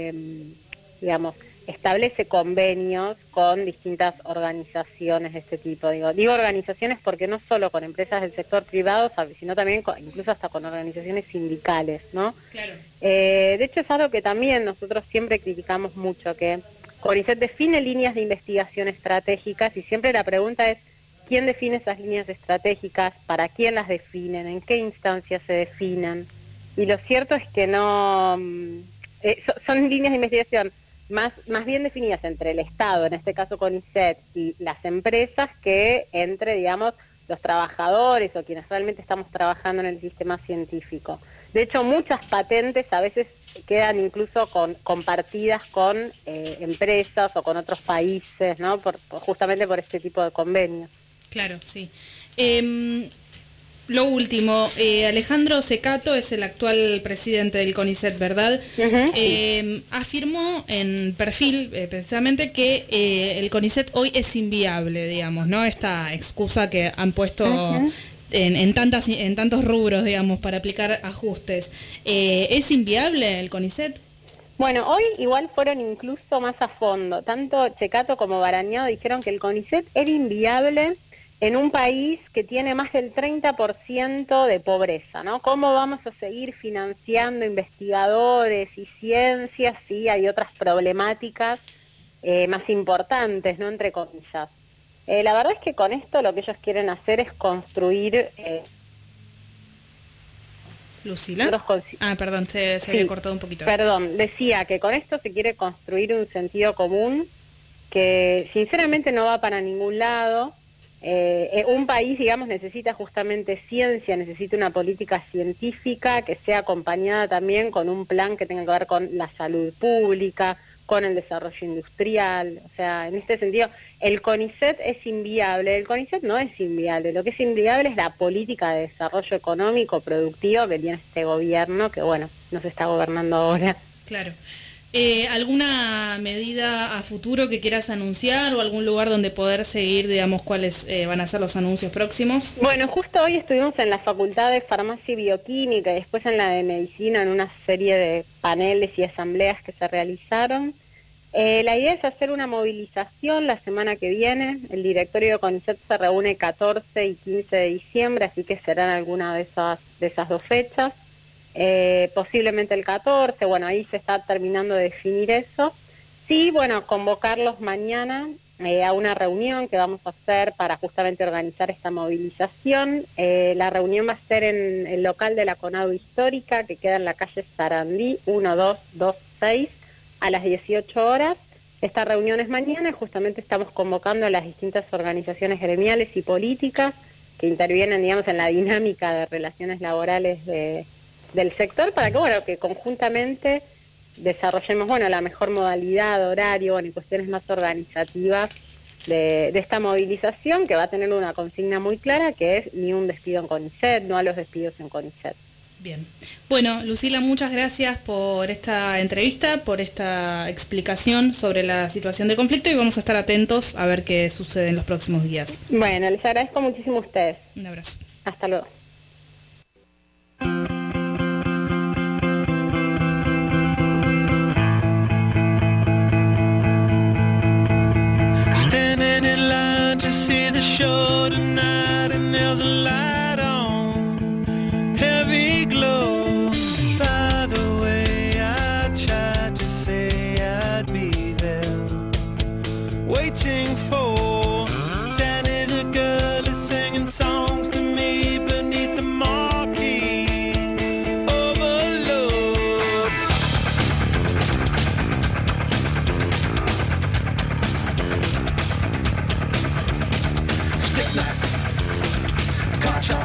establece convenios con distintas organizaciones de este tipo. Digo organizaciones porque no solo con empresas del sector privado, sino también incluso hasta con organizaciones sindicales, ¿no? Claro. De hecho, es algo que también nosotros siempre criticamos mucho, que CONICET define líneas de investigación estratégicas y siempre la pregunta es, ¿quién define esas líneas estratégicas? ¿Para quién las definen? ¿En qué instancias se definen? Y lo cierto es que no... son líneas de investigación más bien definidas entre el Estado, en este caso CONICET, y las empresas, que entre, digamos, los trabajadores o quienes realmente estamos trabajando en el sistema científico. De hecho, muchas patentes a veces quedan incluso compartidas con empresas o con otros países, ¿no? Justamente por este tipo de convenios. Claro, sí. Lo último, Alejandro Secato es el actual presidente del CONICET, ¿verdad? Uh-huh. Afirmó en perfil precisamente que el CONICET hoy es inviable, digamos, ¿no? Esta excusa que han puesto uh-huh. en tantos rubros, digamos, para aplicar ajustes. ¿Es inviable el CONICET? Bueno, hoy igual fueron incluso más a fondo. Tanto Secato como Barañao dijeron que el CONICET era inviable en un país que tiene más del 30% de pobreza, ¿no? ¿Cómo vamos a seguir financiando investigadores y ciencias si hay otras problemáticas más importantes, ¿no? Entre comillas. La verdad es que con esto lo que ellos quieren hacer es construir... ¿Lucila? Perdón, se había cortado un poquito. Perdón, decía que con esto se quiere construir un sentido común que sinceramente no va para ningún lado. Un país, digamos, necesita justamente ciencia, necesita una política científica que sea acompañada también con un plan que tenga que ver con la salud pública, con el desarrollo industrial. O sea, en este sentido, el CONICET es inviable. El CONICET no es inviable. Lo que es inviable es la política de desarrollo económico, productivo que tiene este gobierno, que bueno, nos está gobernando ahora. Claro. ¿Alguna medida a futuro que quieras anunciar o algún lugar donde poder seguir, digamos, cuáles van a ser los anuncios próximos? Bueno, justo hoy estuvimos en la Facultad de Farmacia y Bioquímica y después en la de Medicina en una serie de paneles y asambleas que se realizaron. La idea es hacer una movilización la semana que viene. El directorio de CONICET se reúne 14 y 15 de diciembre, así que serán alguna de esas dos fechas. Posiblemente el 14, bueno, ahí se está terminando de definir eso. Sí, bueno, convocarlos mañana a una reunión que vamos a hacer para justamente organizar esta movilización. La reunión va a ser en el local de la CONADU Histórica, que queda en la calle Sarandí, 1226, a las 18 horas. Esta reunión es mañana y justamente estamos convocando a las distintas organizaciones gremiales y políticas que intervienen, digamos, en la dinámica de relaciones laborales del sector para que conjuntamente desarrollemos la mejor modalidad, horario, y cuestiones más organizativas de esta movilización, que va a tener una consigna muy clara, que es ni un despido en CONICET, no a los despidos en CONICET. Bien. Bueno, Lucila, muchas gracias por esta entrevista, por esta explicación sobre la situación de conflicto y vamos a estar atentos a ver qué sucede en los próximos días. Bueno, les agradezco muchísimo a ustedes. Un abrazo. Hasta luego. Standing in line to see the show tonight, and there's a light on, heavy glow. By the way, I tried to say I'd be there, waiting for Danny the girl is singing songs to me beneath the marquee overload. Stick knife, contract.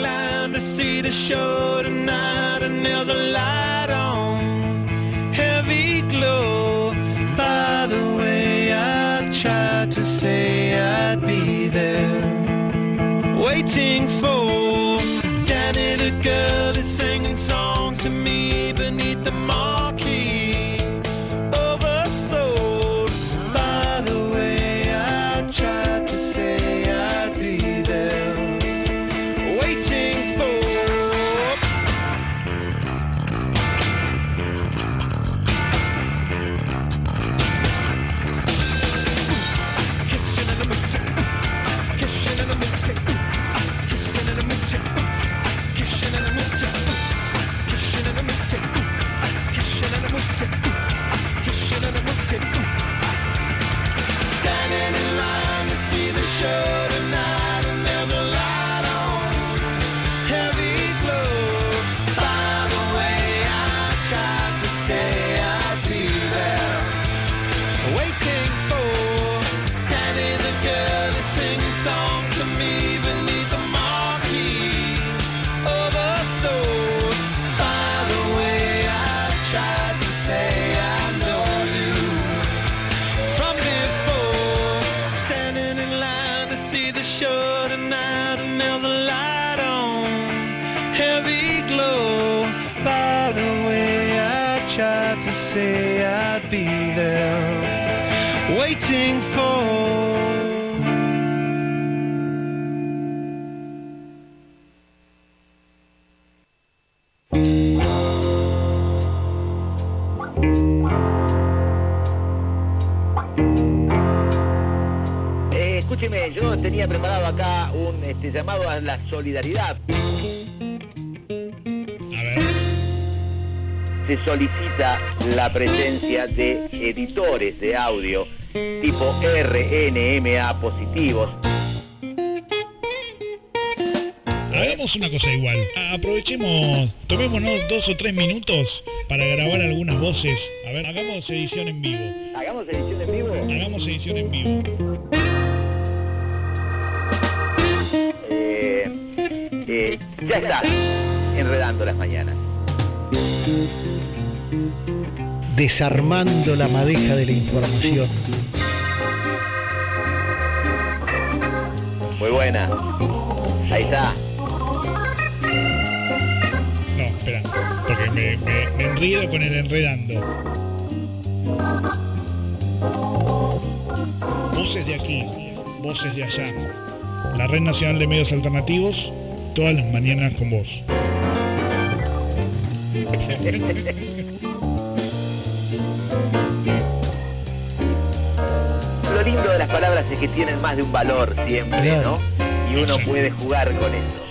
line to see the show tonight, and there's a light on, heavy glow. By the way, I tried to say I'd be there, waiting for Danny the girl is singing songs to me beneath the marquee, oversold. By the way, I tried to say I'd be there, waiting for. Say I'd be there, waiting for. Escúcheme, yo tenía preparado acá un llamado a la solidaridad. Se solicita la presencia de editores de audio tipo RNMA positivos. Hagamos una cosa igual. Aprovechemos, tomémonos 2 o 3 minutos para grabar algunas voces. A ver, hagamos edición en vivo. ¿Hagamos edición en vivo? Hagamos edición en vivo. Ya está, enredando las mañanas. Desarmando la madeja de la información. Muy buena. Ahí está. No, espera, porque me enredo con el enredando. Voces de aquí, voces de allá. La Red Nacional de Medios Alternativos, todas las mañanas con vos. Lo lindo de las palabras es que tienen más de un valor siempre, claro, ¿no? Y uno puede jugar con eso.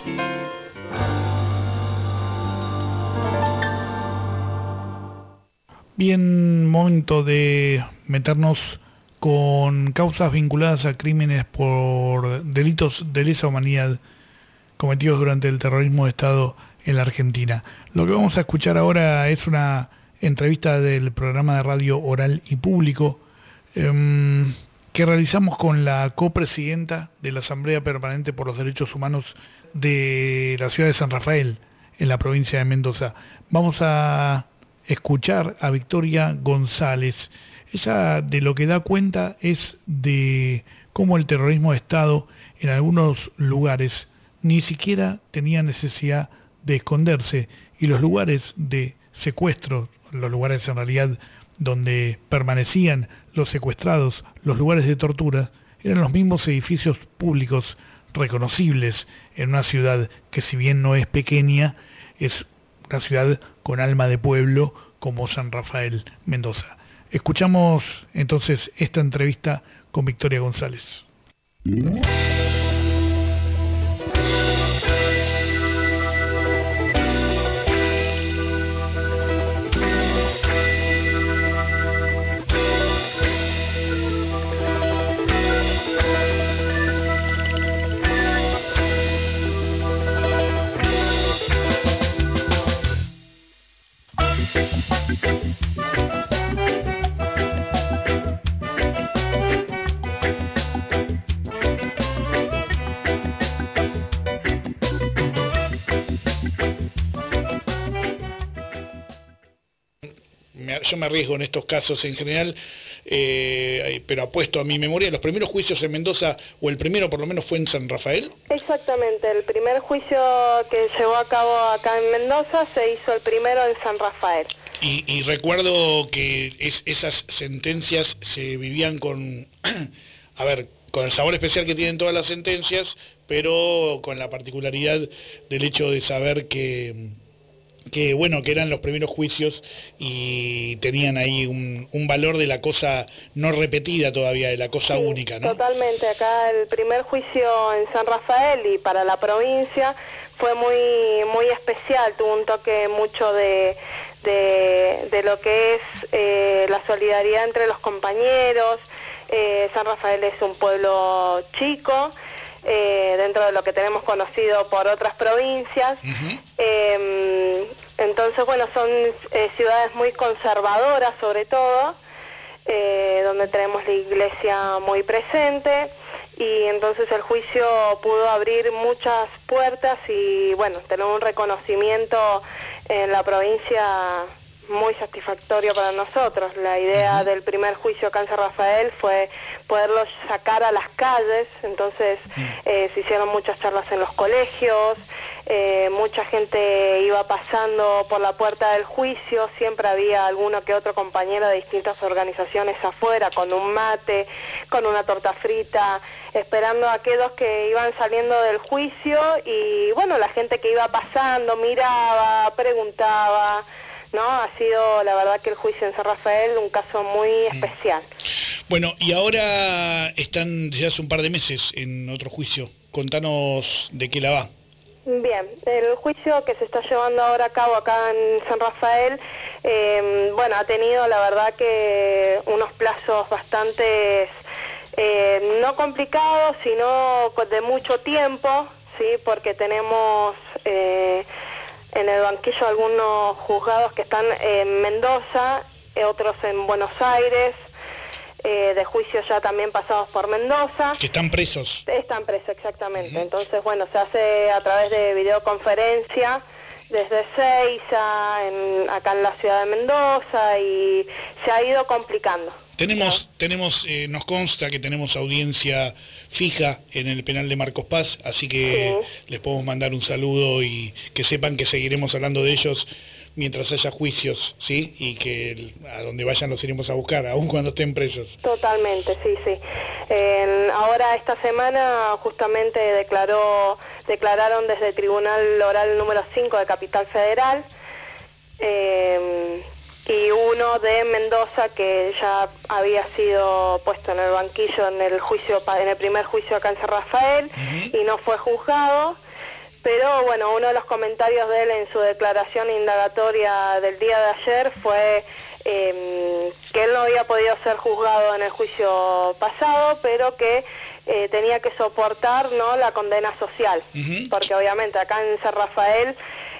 Bien, momento de meternos con causas vinculadas a crímenes por delitos de lesa humanidad cometidos durante el terrorismo de Estado en la Argentina. Lo que vamos a escuchar ahora es una entrevista del programa de radio Oral y Público que realizamos con la copresidenta de la Asamblea Permanente por los Derechos Humanos de la ciudad de San Rafael, en la provincia de Mendoza. Vamos a escuchar a Victoria González. Ella de lo que da cuenta es de cómo el terrorismo de Estado en algunos lugares ni siquiera tenía necesidad de esconderse, y los lugares de secuestro, los lugares en realidad donde permanecían los secuestrados, los lugares de tortura, eran los mismos edificios públicos reconocibles en una ciudad que, si bien no es pequeña, es una ciudad con alma de pueblo como San Rafael, Mendoza. Escuchamos entonces esta entrevista con Victoria González. yo me arriesgo en estos casos en general, pero apuesto a mi memoria, los primeros juicios en Mendoza, o el primero por lo menos, fue en San Rafael. Exactamente, el primer juicio que llevó a cabo acá en Mendoza se hizo el primero en San Rafael. Y recuerdo que esas sentencias se vivían con, a ver, con el sabor especial que tienen todas las sentencias, pero con la particularidad del hecho de saber que eran los primeros juicios y tenían ahí un valor de la cosa no repetida todavía, de la cosa única, ¿no? Totalmente, acá el primer juicio en San Rafael y para la provincia fue muy especial, tuvo un toque mucho de lo que es la solidaridad entre los compañeros. San Rafael es un pueblo chico, dentro de lo que tenemos conocido por otras provincias. Entonces, bueno, son ciudades muy conservadoras sobre todo, donde tenemos la iglesia muy presente, y entonces el juicio pudo abrir muchas puertas y, bueno, tener un reconocimiento en la provincia muy satisfactorio para nosotros. La idea del primer juicio acá en San Rafael fue poderlos sacar a las calles, entonces se hicieron muchas charlas en los colegios, mucha gente iba pasando por la puerta del juicio, siempre había alguno que otro compañero de distintas organizaciones afuera, con un mate, con una torta frita, esperando a aquellos que iban saliendo del juicio, y bueno, la gente que iba pasando miraba, preguntaba, ¿no? Ha sido, la verdad, que el juicio en San Rafael un caso muy especial. Bueno, y ahora están desde hace un par de meses en otro juicio. Contanos de qué la va. Bien, el juicio que se está llevando ahora a cabo acá en San Rafael, bueno, ha tenido, la verdad, que unos plazos bastante, no complicados, sino de mucho tiempo, ¿sí? Porque tenemos en el banquillo algunos juzgados que están en Mendoza, otros en Buenos Aires, de juicios ya también pasados por Mendoza. Que están presos. Están presos, exactamente. Entonces, bueno, se hace a través de videoconferencia desde Ezeiza, acá en la ciudad de Mendoza, y se ha ido complicando. Nos consta que tenemos audiencia fija en el penal de Marcos Paz, así que les podemos mandar un saludo y que sepan que seguiremos hablando de ellos mientras haya juicios, ¿sí? Y que a donde vayan los iremos a buscar, aun cuando estén presos. Totalmente, sí. Ahora esta semana justamente declararon desde el Tribunal Oral número 5 de Capital Federal, y uno de Mendoza que ya había sido puesto en el banquillo en el primer juicio acá en San Rafael, y no fue juzgado. Pero bueno, uno de los comentarios de él en su declaración indagatoria del día de ayer fue que él no había podido ser juzgado en el juicio pasado, pero que tenía que soportar, ¿no?, la condena social, porque obviamente acá en San Rafael,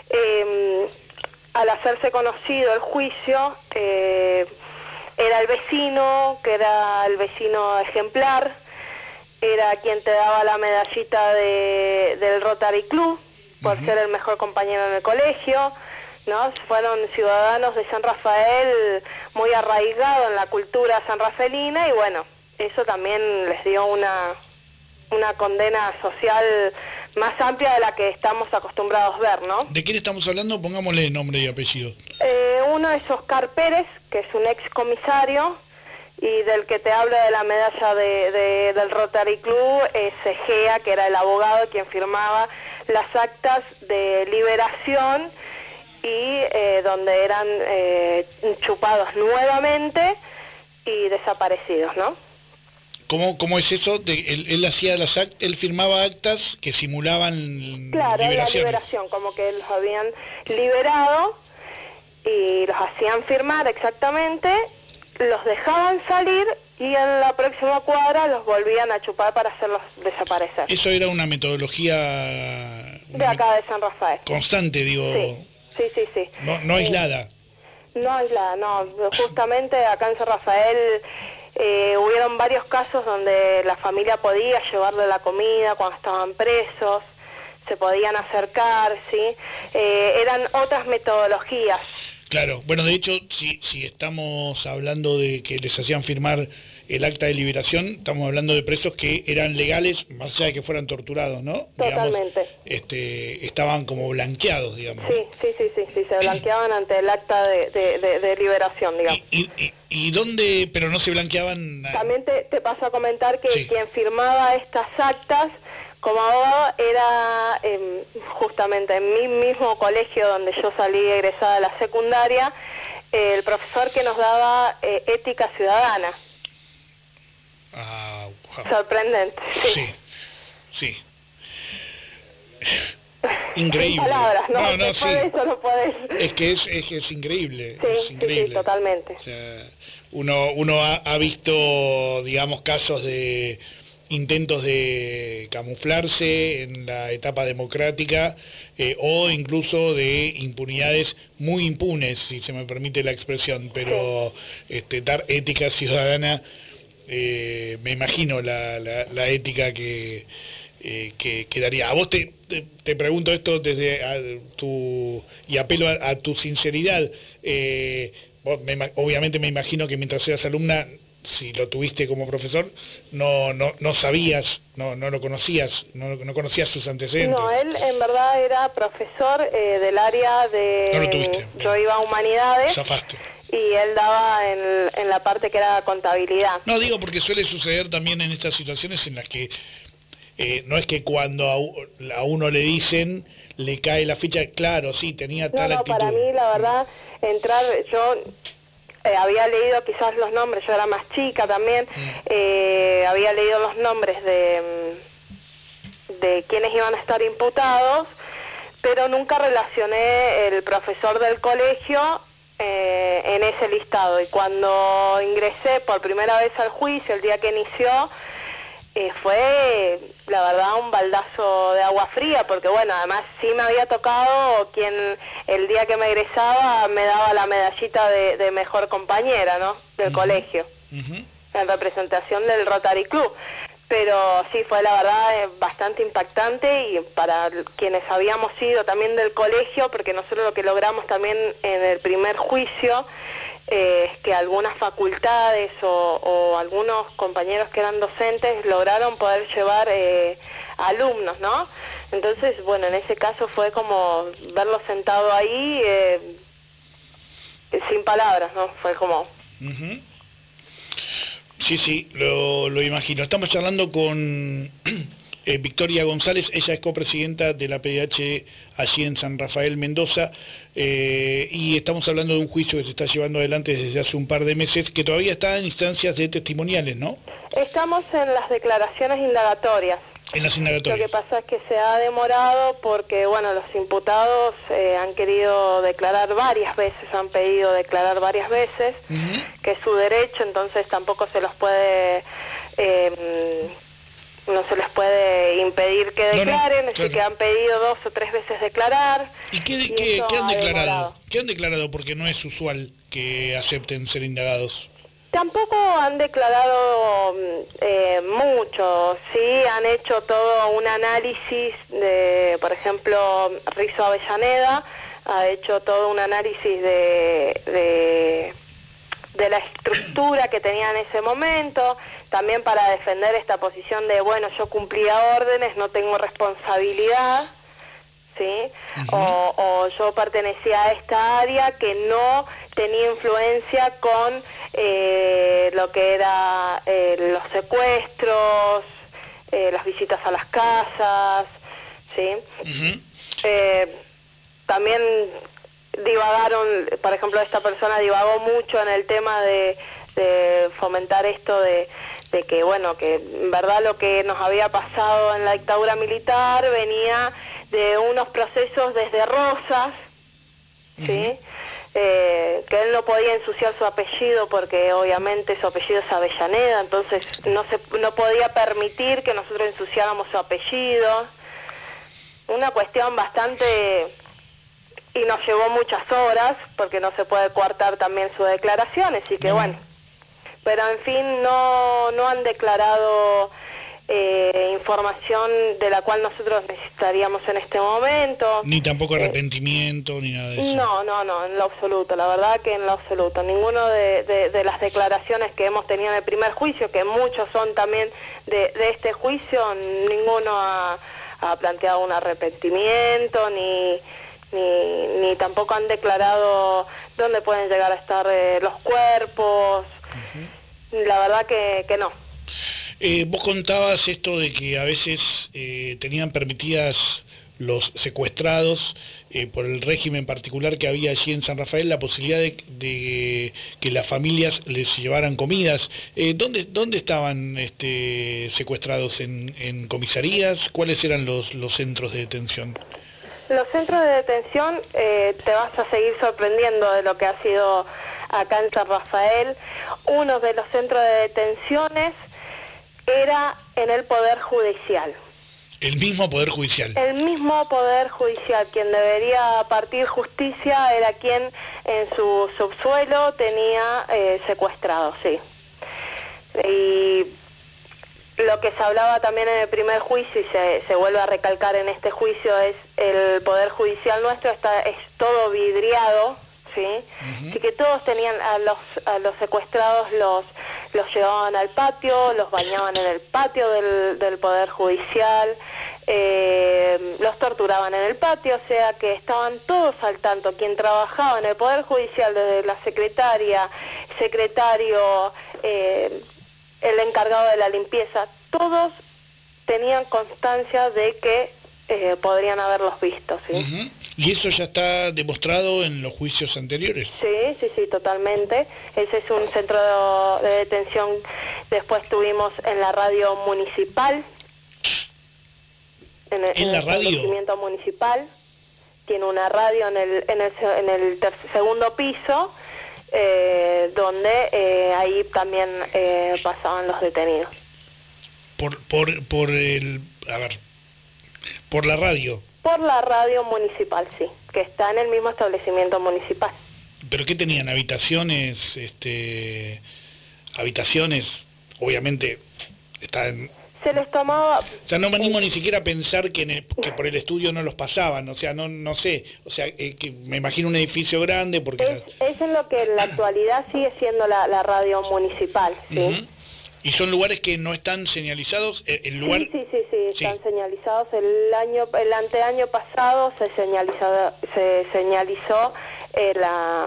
al hacerse conocido el juicio, era el vecino, que era el vecino ejemplar, era quien te daba la medallita del Rotary Club por ser el mejor compañero en el colegio, ¿no? Fueron ciudadanos de San Rafael muy arraigados en la cultura sanrafaelina, y bueno, eso también les dio una condena social más amplia de la que estamos acostumbrados a ver, ¿no? ¿De quién estamos hablando? Pongámosle nombre y apellido. Uno es Oscar Pérez, que es un ex comisario, y del que te hablo de la medalla del Rotary Club es Egea, que era el abogado quien firmaba las actas de liberación y donde eran chupados nuevamente y desaparecidos, ¿no? ¿Cómo es eso? Él hacía él firmaba actas que simulaban liberaciones. La liberación, como que los habían liberado y los hacían firmar exactamente, los dejaban salir y en la próxima cuadra los volvían a chupar para hacerlos desaparecer. Eso era una metodología de acá de San Rafael. Constante, digo. Sí. No aislada. No aislada, no. Justamente acá en San Rafael hubieron varios casos donde la familia podía llevarle la comida cuando estaban presos, se podían acercar, ¿sí? Eran otras metodologías. Claro, bueno, de hecho, si estamos hablando de que les hacían firmar el acta de liberación, estamos hablando de presos que eran legales, más allá de que fueran torturados, ¿no? Totalmente. Digamos, estaban como blanqueados, digamos. Sí, se blanqueaban ante el acta de liberación, digamos. ¿Y dónde, pero no se blanqueaban? También te paso a comentar que quien firmaba estas actas como abogado era justamente en mi mismo colegio donde yo salí egresada de la secundaria, el profesor que nos daba ética ciudadana. Ah, wow. Sorprendente. Sí. Increíble. Palabras, no, sí. Eso no podés. Es que es increíble. Sí, es increíble. Sí, totalmente. O sea, uno ha visto, digamos, casos de intentos de camuflarse en la etapa democrática o incluso de impunidades muy impunes, si se me permite la expresión, pero dar ética ciudadana, me imagino la ética que daría. A vos te pregunto esto desde y apelo a tu sinceridad. Vos obviamente me imagino que mientras eras alumna, si lo tuviste como profesor, no sabías, no lo conocías, no conocías sus antecedentes. No, él en verdad era profesor del área de... No lo tuviste. Yo iba a Humanidades. Zafaste. Y él daba en la parte que era contabilidad. No, digo porque suele suceder también en estas situaciones en las que no es que cuando a uno le dicen, le cae la ficha, claro, sí, tenía tal actitud. Para mí, la verdad, yo había leído quizás los nombres, yo era más chica también, había leído los nombres de quienes iban a estar imputados, pero nunca relacioné el profesor del colegio en ese listado. Y cuando ingresé por primera vez al juicio, el día que inició, fue la verdad un baldazo de agua fría, porque bueno, además sí me había tocado quien el día que me egresaba me daba la medallita de mejor compañera, ¿no? Del colegio, en representación del Rotary Club. Pero sí, fue la verdad bastante impactante, y para quienes habíamos ido también del colegio, porque nosotros lo que logramos también en el primer juicio es que algunas facultades o algunos compañeros que eran docentes lograron poder llevar alumnos, ¿no? Entonces, bueno, en ese caso fue como verlo sentado ahí sin palabras, ¿no? Fue como... Sí, lo imagino. Estamos charlando con Victoria González, ella es copresidenta de la PDH allí en San Rafael, Mendoza, y estamos hablando de un juicio que se está llevando adelante desde hace un par de meses, que todavía está en instancias de testimoniales, ¿no? Estamos en las declaraciones indagatorias. En las indagatorias. Lo que pasa es que se ha demorado porque, bueno, los imputados han querido declarar varias veces, han pedido declarar varias veces, que es su derecho, entonces tampoco se los puede... no se les puede impedir que declaren, así que han pedido 2 o 3 veces declarar. ¿Y qué han declarado? ¿Qué han declarado? Porque no es usual que acepten ser indagados. Tampoco han declarado mucho, sí, han hecho todo un análisis de, por ejemplo, Rizo Avellaneda ha hecho todo un análisis de la estructura que tenía en ese momento, también para defender esta posición de, bueno, yo cumplía órdenes, no tengo responsabilidad, ¿sí? O yo pertenecía a esta área que no tenía influencia con lo que era los secuestros, las visitas a las casas, ¿sí? También divagaron, por ejemplo, esta persona divagó mucho en el tema de fomentar esto de que, bueno, que en verdad lo que nos había pasado en la dictadura militar venía de unos procesos desde Rosas, ¿sí? Que él no podía ensuciar su apellido porque obviamente su apellido es Avellaneda, entonces no podía permitir que nosotros ensuciáramos su apellido. Una cuestión bastante... y nos llevó muchas horas porque no se puede coartar también su declaración, así que bueno. Pero en fin, no han declarado información de la cual nosotros necesitaríamos en este momento. Ni tampoco arrepentimiento, ni nada de eso. No, en lo absoluto, la verdad que en lo absoluto. Ninguno de las declaraciones que hemos tenido en el primer juicio, que muchos son también de este juicio, ninguno ha planteado un arrepentimiento, ni tampoco han declarado dónde pueden llegar a estar los cuerpos. La verdad que no. Vos contabas esto de que a veces tenían permitidas los secuestrados por el régimen particular que había allí en San Rafael la posibilidad de que las familias les llevaran comidas. ¿Dónde estaban secuestrados? ¿En comisarías? ¿Cuáles eran los centros de detención? Los centros de detención, te vas a seguir sorprendiendo de lo que ha sido acá en San Rafael. Uno de los centros de detenciones era en el Poder Judicial. ¿El mismo Poder Judicial? El mismo Poder Judicial. Quien debería partir justicia era quien en su subsuelo tenía secuestrados, sí. Y lo que se hablaba también en el primer juicio y se vuelve a recalcar en este juicio es el Poder Judicial nuestro es todo vidriado, ¿sí? Así que todos tenían a los secuestrados los llevaban al patio, los bañaban en el patio del Poder Judicial, los torturaban en el patio, o sea que estaban todos al tanto. Quien trabajaba en el Poder Judicial, desde la secretario, el encargado de la limpieza, todos tenían constancia de que podrían haberlos visto, ¿sí? ¿Y eso ya está demostrado en los juicios anteriores? Sí, totalmente. Ese es un centro de detención. Después tuvimos en la radio municipal. En el establecimiento municipal. Tiene una radio en el segundo piso, donde ahí también pasaban los detenidos. ¿Por la radio? Por la radio municipal, sí, que está en el mismo establecimiento municipal. ¿Pero qué tenían? ¿Habitaciones? Habitaciones, obviamente, están... Se les tomaba... O sea, no me animo ni siquiera a pensar que por el estudio no los pasaban, o sea, no sé, o sea, que me imagino un edificio grande porque... Es en lo que en la actualidad sigue siendo la radio municipal, ¿sí? ¿Y son lugares que no están señalizados? ¿El lugar... Sí, están señalizados. El anteaño pasado se señalizó en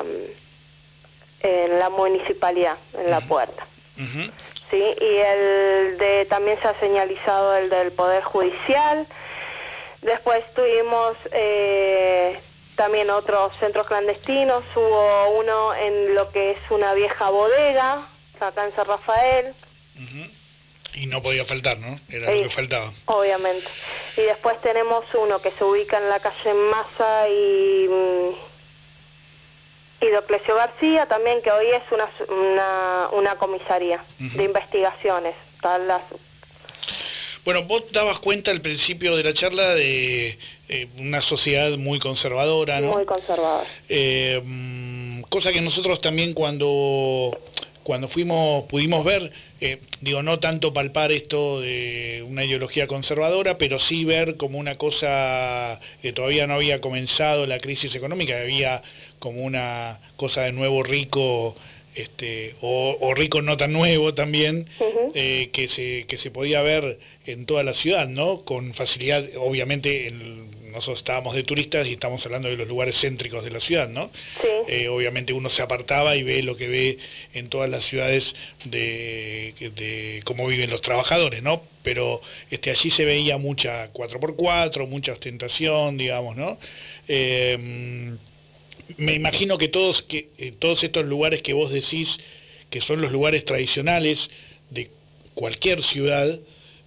la municipalidad, en la puerta. Sí, y también se ha señalizado el del Poder Judicial. Después tuvimos también otros centros clandestinos. Hubo uno en lo que es una vieja bodega, acá en San Rafael. Y no podía faltar, ¿no? Era lo que faltaba. Obviamente. Y después tenemos uno que se ubica en la calle Massa y Dioclesio García, también, que hoy es una comisaría de investigaciones. Bueno, vos dabas cuenta al principio de la charla de una sociedad muy conservadora, ¿no? Muy conservadora. Cosa que nosotros también cuando pudimos ver, no tanto palpar esto de una ideología conservadora, pero sí ver como una cosa que todavía no había comenzado la crisis económica, había como una cosa de nuevo rico, o rico no tan nuevo también, que se podía ver en toda la ciudad, ¿no? Con facilidad, obviamente, nosotros estábamos de turistas y estamos hablando de los lugares céntricos de la ciudad, ¿no? Sí. Obviamente uno se apartaba y ve lo que ve en todas las ciudades de cómo viven los trabajadores, ¿no? Pero allí se veía mucha 4x4, mucha ostentación, digamos, ¿no? Me imagino que todos estos lugares que vos decís que son los lugares tradicionales de cualquier ciudad,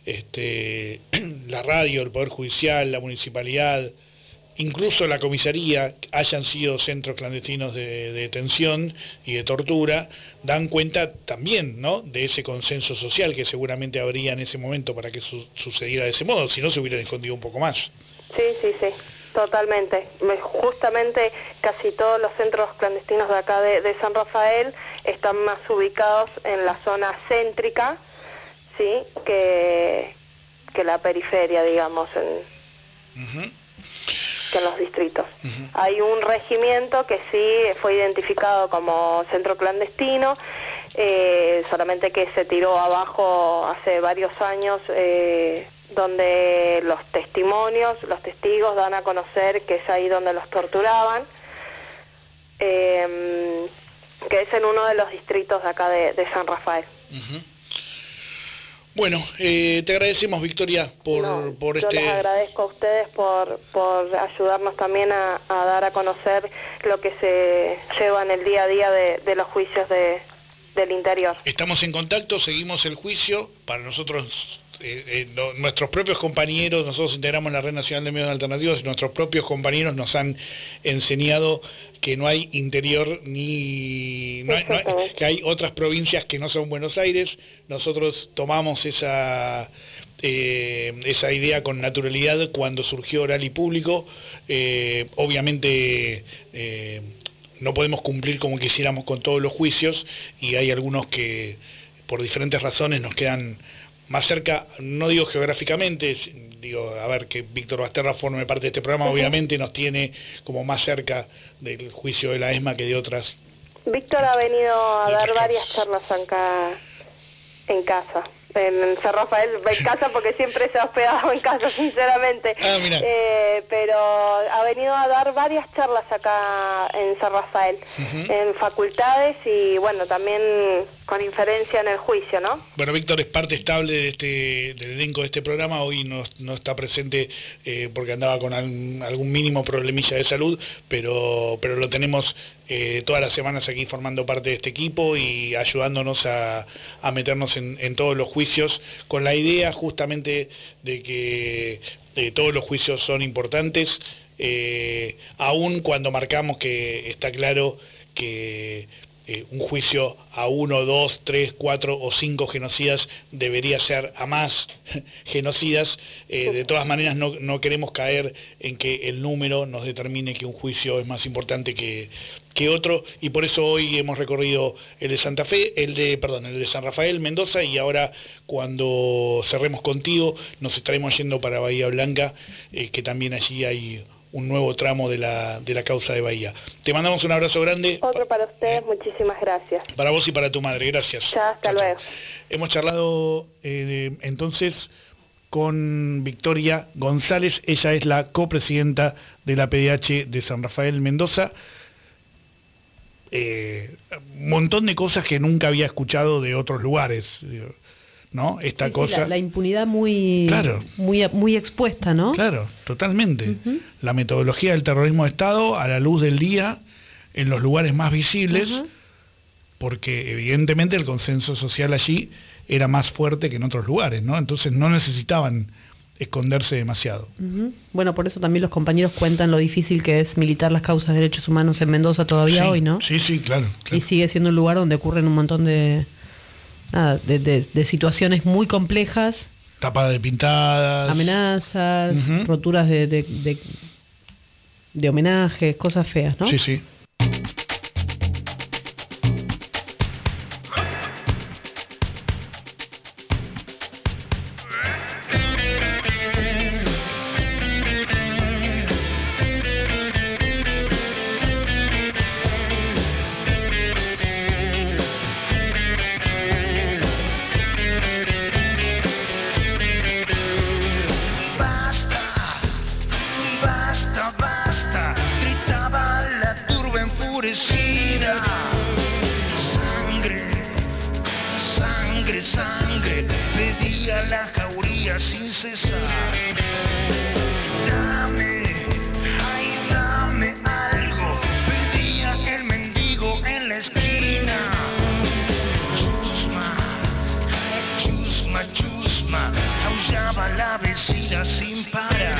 la radio, el Poder Judicial, la municipalidad, incluso la comisaría, hayan sido centros clandestinos de detención y de tortura, dan cuenta también, ¿no?, de ese consenso social que seguramente habría en ese momento para que sucediera de ese modo, si no se hubieran escondido un poco más. Sí, totalmente. Justamente casi todos los centros clandestinos de acá de San Rafael están más ubicados en la zona céntrica, sí, que que la periferia, digamos, que en los distritos. Hay un regimiento que sí fue identificado como centro clandestino, solamente que se tiró abajo hace varios años, donde los testigos dan a conocer que es ahí donde los torturaban, que es en uno de los distritos de acá de San Rafael. Bueno, te agradecemos, Victoria, por yo les agradezco a ustedes por ayudarnos también a dar a conocer lo que se lleva en el día a día de los juicios del interior. Estamos en contacto, seguimos el juicio. Para nosotros, nuestros propios compañeros, nosotros integramos la Red Nacional de Medios Alternativos, y nuestros propios compañeros nos han enseñado que no hay interior que hay otras provincias que no son Buenos Aires. Nosotros tomamos esa idea con naturalidad cuando surgió Oral y Público. Obviamente no podemos cumplir como quisiéramos con todos los juicios, y hay algunos que por diferentes razones nos quedan más cerca, no digo geográficamente, digo, a ver, que Víctor Basterra forme parte de este programa, obviamente nos tiene como más cerca del juicio de la ESMA que de otras. Víctor ha venido a dar varias charlas acá en casa, en San Rafael, en casa, porque siempre se ha hospedado en casa, sinceramente. Pero ha venido a dar varias charlas acá en San Rafael, en facultades, y bueno, también con inferencia en el juicio, ¿no? Bueno, Víctor es parte estable del elenco de este programa. Hoy no está presente porque andaba con algún mínimo problemilla de salud, pero lo tenemos todas las semanas aquí formando parte de este equipo y ayudándonos a meternos en todos los juicios, con la idea justamente de que todos los juicios son importantes, aun cuando marcamos que está claro que un juicio a 1, 2, 3, 4 o 5 genocidas debería ser a más genocidas. De todas maneras no queremos caer en que el número nos determine que un juicio es más importante que otro, y por eso hoy hemos recorrido el de Santa Fe, el de San Rafael, Mendoza, y ahora cuando cerremos contigo nos estaremos yendo para Bahía Blanca, que también allí hay un nuevo tramo de la causa de Bahía. Te mandamos un abrazo grande. Otro para ustedes, muchísimas gracias. Para vos y para tu madre, gracias. Ya, hasta luego. Hemos charlado entonces con Victoria González, ella es la copresidenta de la PDH de San Rafael, Mendoza. Un montón de cosas que nunca había escuchado de otros lugares, ¿no? Esta cosa... la impunidad muy expuesta, ¿no? Claro, totalmente. La metodología del terrorismo de Estado a la luz del día, en los lugares más visibles, porque evidentemente el consenso social allí era más fuerte que en otros lugares, ¿no? Entonces no necesitaban esconderse demasiado. Bueno, por eso también los compañeros cuentan lo difícil que es militar las causas de derechos humanos en Mendoza todavía hoy, ¿no? Sí, claro. Y sigue siendo un lugar donde ocurren un montón de situaciones muy complejas. Tapadas de pintadas. Amenazas, roturas de homenajes, cosas feas, ¿no? Sí. Sangre, pedía la jauría sin cesar. Dame algo, pedía el mendigo en la esquina. Chusma, aullaba la vecina sin parar.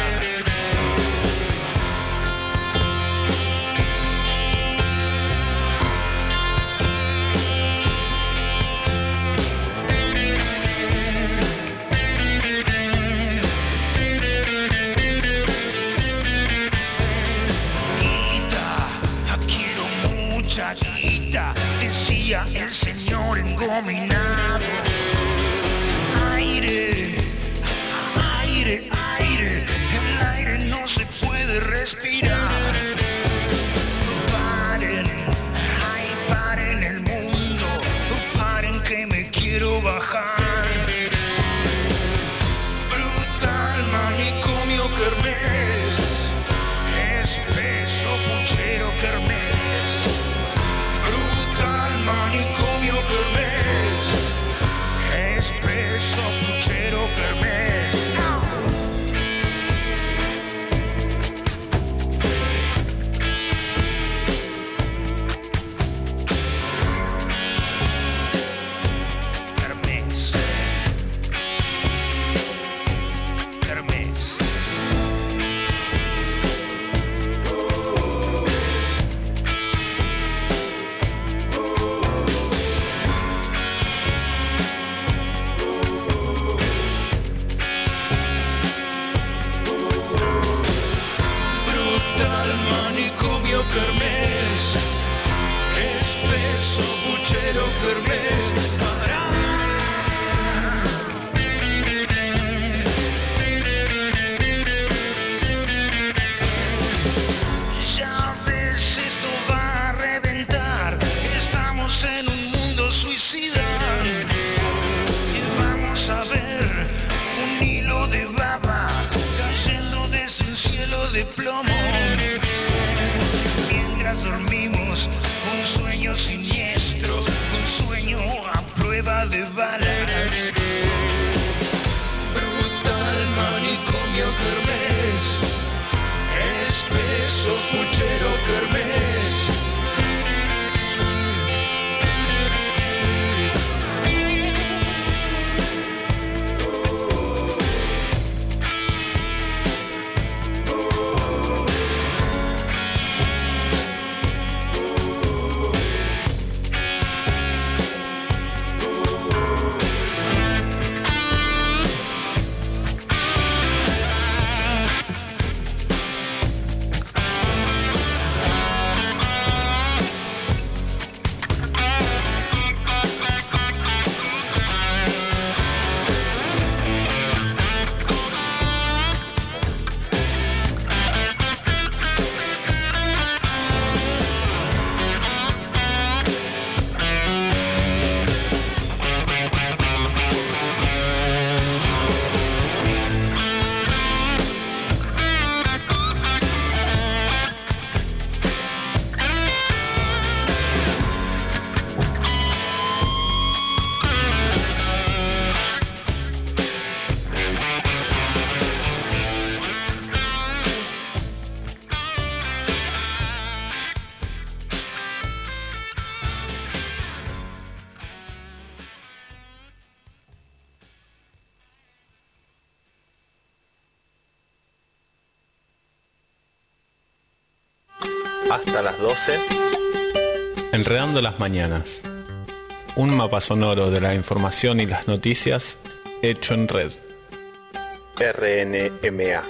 quiero bajar. Brutal manicomio kermés, espeso puchero kermés. Brutal manicomio kermés, espeso puchero kermés. Hasta las 12, Enredando las Mañanas. Un mapa sonoro de la información y las noticias hecho en red. RNMA.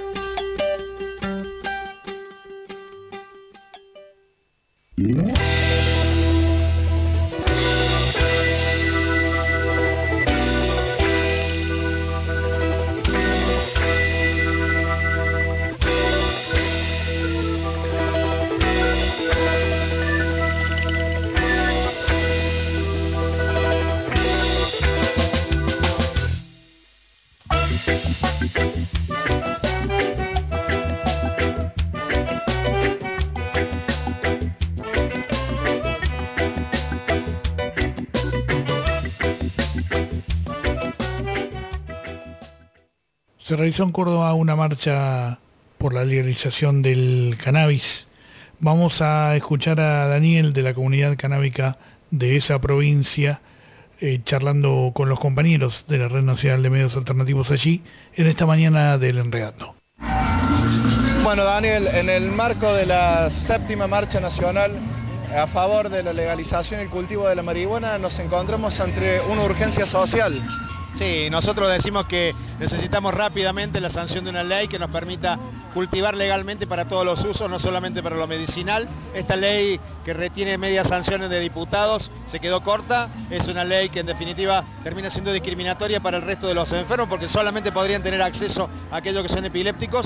Se realizó en Córdoba una marcha por la legalización del cannabis. Vamos a escuchar a Daniel de la comunidad canábica de esa provincia, charlando con los compañeros de la Red Nacional de Medios Alternativos allí, en esta mañana del Enredando. Bueno, Daniel, en el marco de la 7ª Marcha Nacional a favor de la legalización y el cultivo de la marihuana, nos encontramos ante una urgencia social. Sí, nosotros decimos que necesitamos rápidamente la sanción de una ley que nos permita cultivar legalmente para todos los usos, no solamente para lo medicinal. Esta ley que retiene medias sanciones de diputados se quedó corta, es una ley que en definitiva termina siendo discriminatoria para el resto de los enfermos porque solamente podrían tener acceso a aquellos que son epilépticos.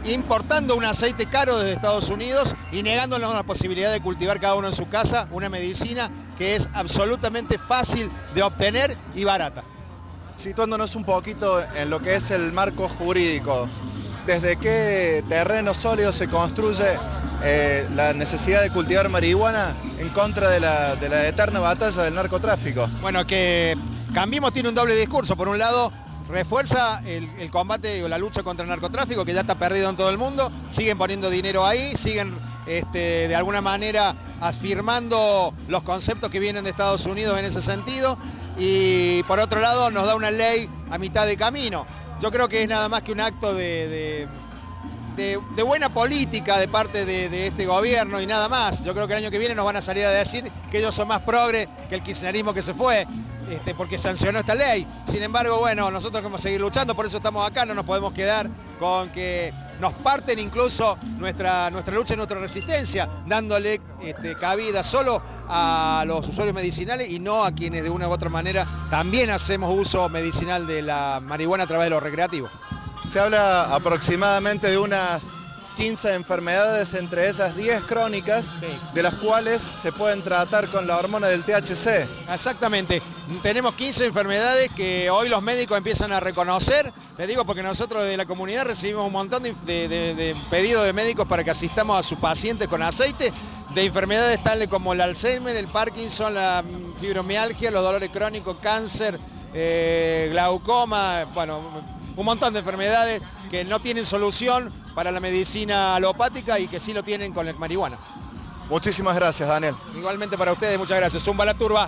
importando un aceite caro desde Estados Unidos y negándonos la posibilidad de cultivar cada uno en su casa una medicina que es absolutamente fácil de obtener y barata. Situándonos un poquito en lo que es el marco jurídico, ¿desde qué terreno sólido se construye la necesidad de cultivar marihuana en contra de la eterna batalla del narcotráfico? Bueno, que Cambiemos tiene un doble discurso. Por un lado, refuerza el combate o la lucha contra el narcotráfico, que ya está perdido en todo el mundo. Siguen poniendo dinero ahí, siguen de alguna manera afirmando los conceptos que vienen de Estados Unidos en ese sentido. Y por otro lado, nos da una ley a mitad de camino. Yo creo que es nada más que un acto de buena política de parte de este gobierno y nada más. Yo creo que el año que viene nos van a salir a decir que ellos son más progres que el kirchnerismo que se fue, porque sancionó esta ley. Sin embargo, bueno, nosotros vamos a seguir luchando, por eso estamos acá, no nos podemos quedar con que nos parten incluso nuestra lucha y nuestra resistencia, dándole cabida solo a los usuarios medicinales y no a quienes de una u otra manera también hacemos uso medicinal de la marihuana a través de los recreativos. Se habla aproximadamente de unas 15 enfermedades, entre esas 10 crónicas, de las cuales se pueden tratar con la hormona del THC. Exactamente, tenemos 15 enfermedades que hoy los médicos empiezan a reconocer, te digo porque nosotros de la comunidad recibimos un montón de pedidos de médicos para que asistamos a sus pacientes con aceite, de enfermedades tales como el Alzheimer, el Parkinson, la fibromialgia, los dolores crónicos, cáncer, glaucoma, bueno, un montón de enfermedades que no tienen solución para la medicina alopática y que sí lo tienen con la marihuana. Muchísimas gracias, Daniel. Igualmente para ustedes, muchas gracias. Zumba la turba.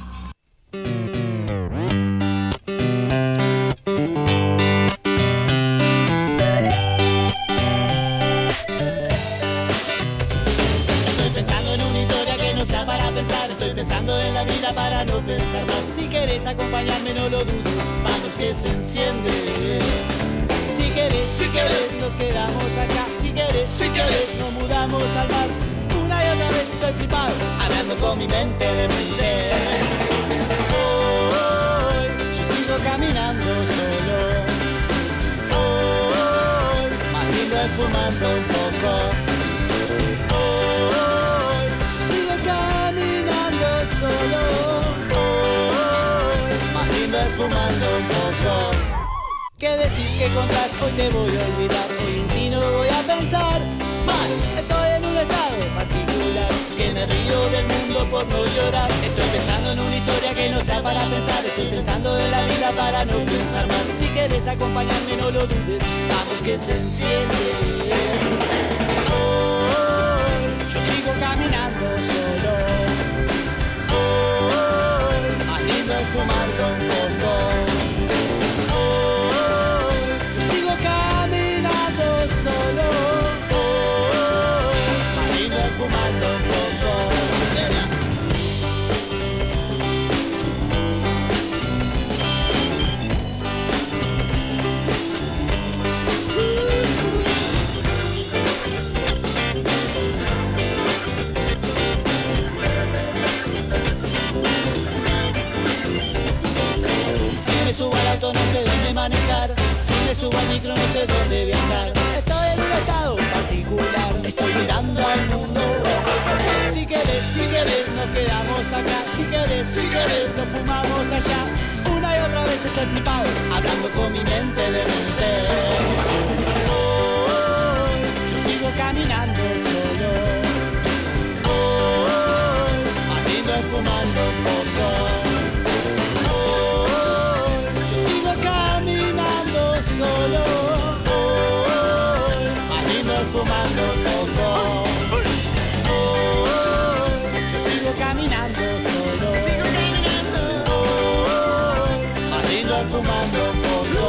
Estoy pensando en una historia que no sea para pensar. Estoy pensando en la vida para no pensar más. Si querés acompañarme, no lo dudes. Manos que se encienden. Si querés, nos quedamos acá. Si querés, nos mudamos al mar. Una y otra vez estoy flipado, hablando con mi mente de mente. Hoy yo sigo caminando solo. Hoy más lindo es fumando un poco. Hoy yo sigo caminando solo. Hoy más lindo es fumando un poco. ¿Qué decís que encontrás? Hoy te voy a olvidar, hoy en ti no voy a pensar más. Estoy en un estado particular, es que me río del mundo por no llorar. Estoy pensando en una historia que no sea para pensar. Estoy pensando en la vida para no pensar más. Si quieres acompañarme, no lo dudes, vamos que se enciende. Hoy yo sigo caminando solo. Hoy más lindo es fumando un poco. Solo, más lindo es fumando un poco. Si me subo al auto no sé dónde manejar, si me subo al micro no sé dónde viajar. Estoy en un estado particular, estoy mirando al mundo. Si querés, nos quedamos acá. Si querés, nos fumamos allá. Una y otra vez estoy flipado, hablando con mi mente de mente. Hoy yo sigo caminando solo. Hoy más lindo es fumando un poco. Hoy yo sigo caminando solo. Fumando un poco. Yo sigo caminando solo. Más lindo es fumando un poco.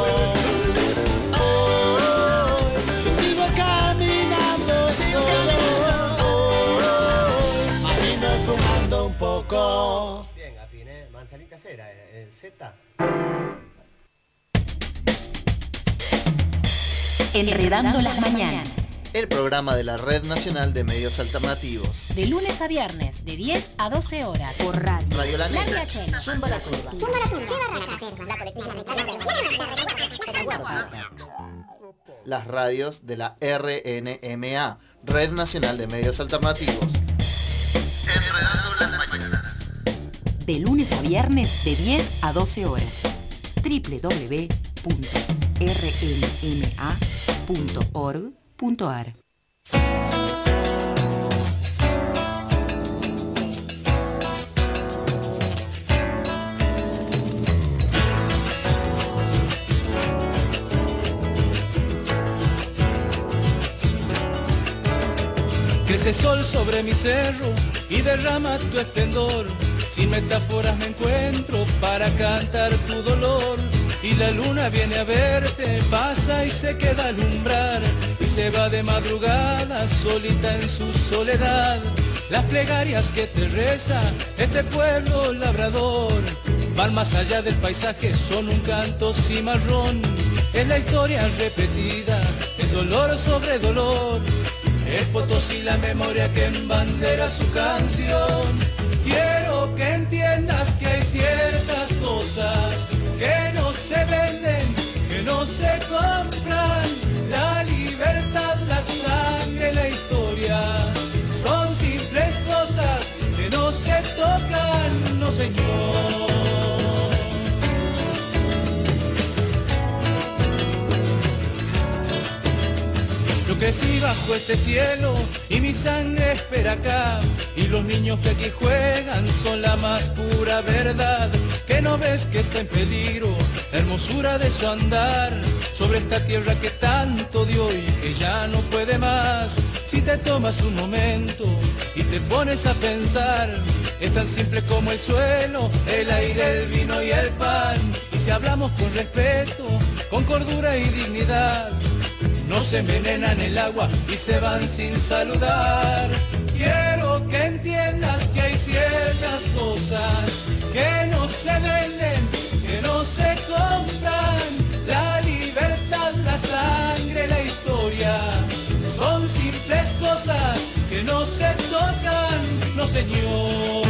Yo sigo caminando solo. Más lindo es fumando un poco. Bien, afiné. Manzanita cera, el Z. Enredando las mañanas. El programa de la Red Nacional de Medios Alternativos. De lunes a viernes, de 10 a 12 horas. Por radio. Radio La Negra. Zumba la turba. las radios de la RNMA, Red Nacional de Medios Alternativos. Enredando las mañanas. De lunes a viernes de 10 a 12 horas. www.rnma.org.ar. Crece sol sobre mi cerro y derrama tu esplendor. Sin metáforas me encuentro para cantar tu dolor. Y la luna viene a verte, pasa y se queda a alumbrar. Y se va de madrugada, solita en su soledad. Las plegarias que te reza este pueblo labrador van más allá del paisaje, son un canto cimarrón. Es la historia repetida, es dolor sobre dolor. Es Potosí la memoria que embandera su canción. Quiero que entiendas que hay ciertas cosas que no se venden, que no se compran. La libertad, la sangre, la historia son simples cosas que no se tocan, no señor. Yo crecí bajo este cielo y mi sangre espera acá. Y los niños que aquí juegan son la más pura verdad. Que no ves que está en peligro la hermosura de su andar sobre esta tierra que tanto dio y que ya no puede más. Si te tomas un momento y te pones a pensar, es tan simple como el suelo, el aire, el vino y el pan. Y si hablamos con respeto, con cordura y dignidad, no se envenenan el agua y se van sin saludar. Quiero que entiendas que hay ciertas cosas que no se venden, que no se compran. La libertad, la sangre, la historia son simples cosas que no se tocan, no señor.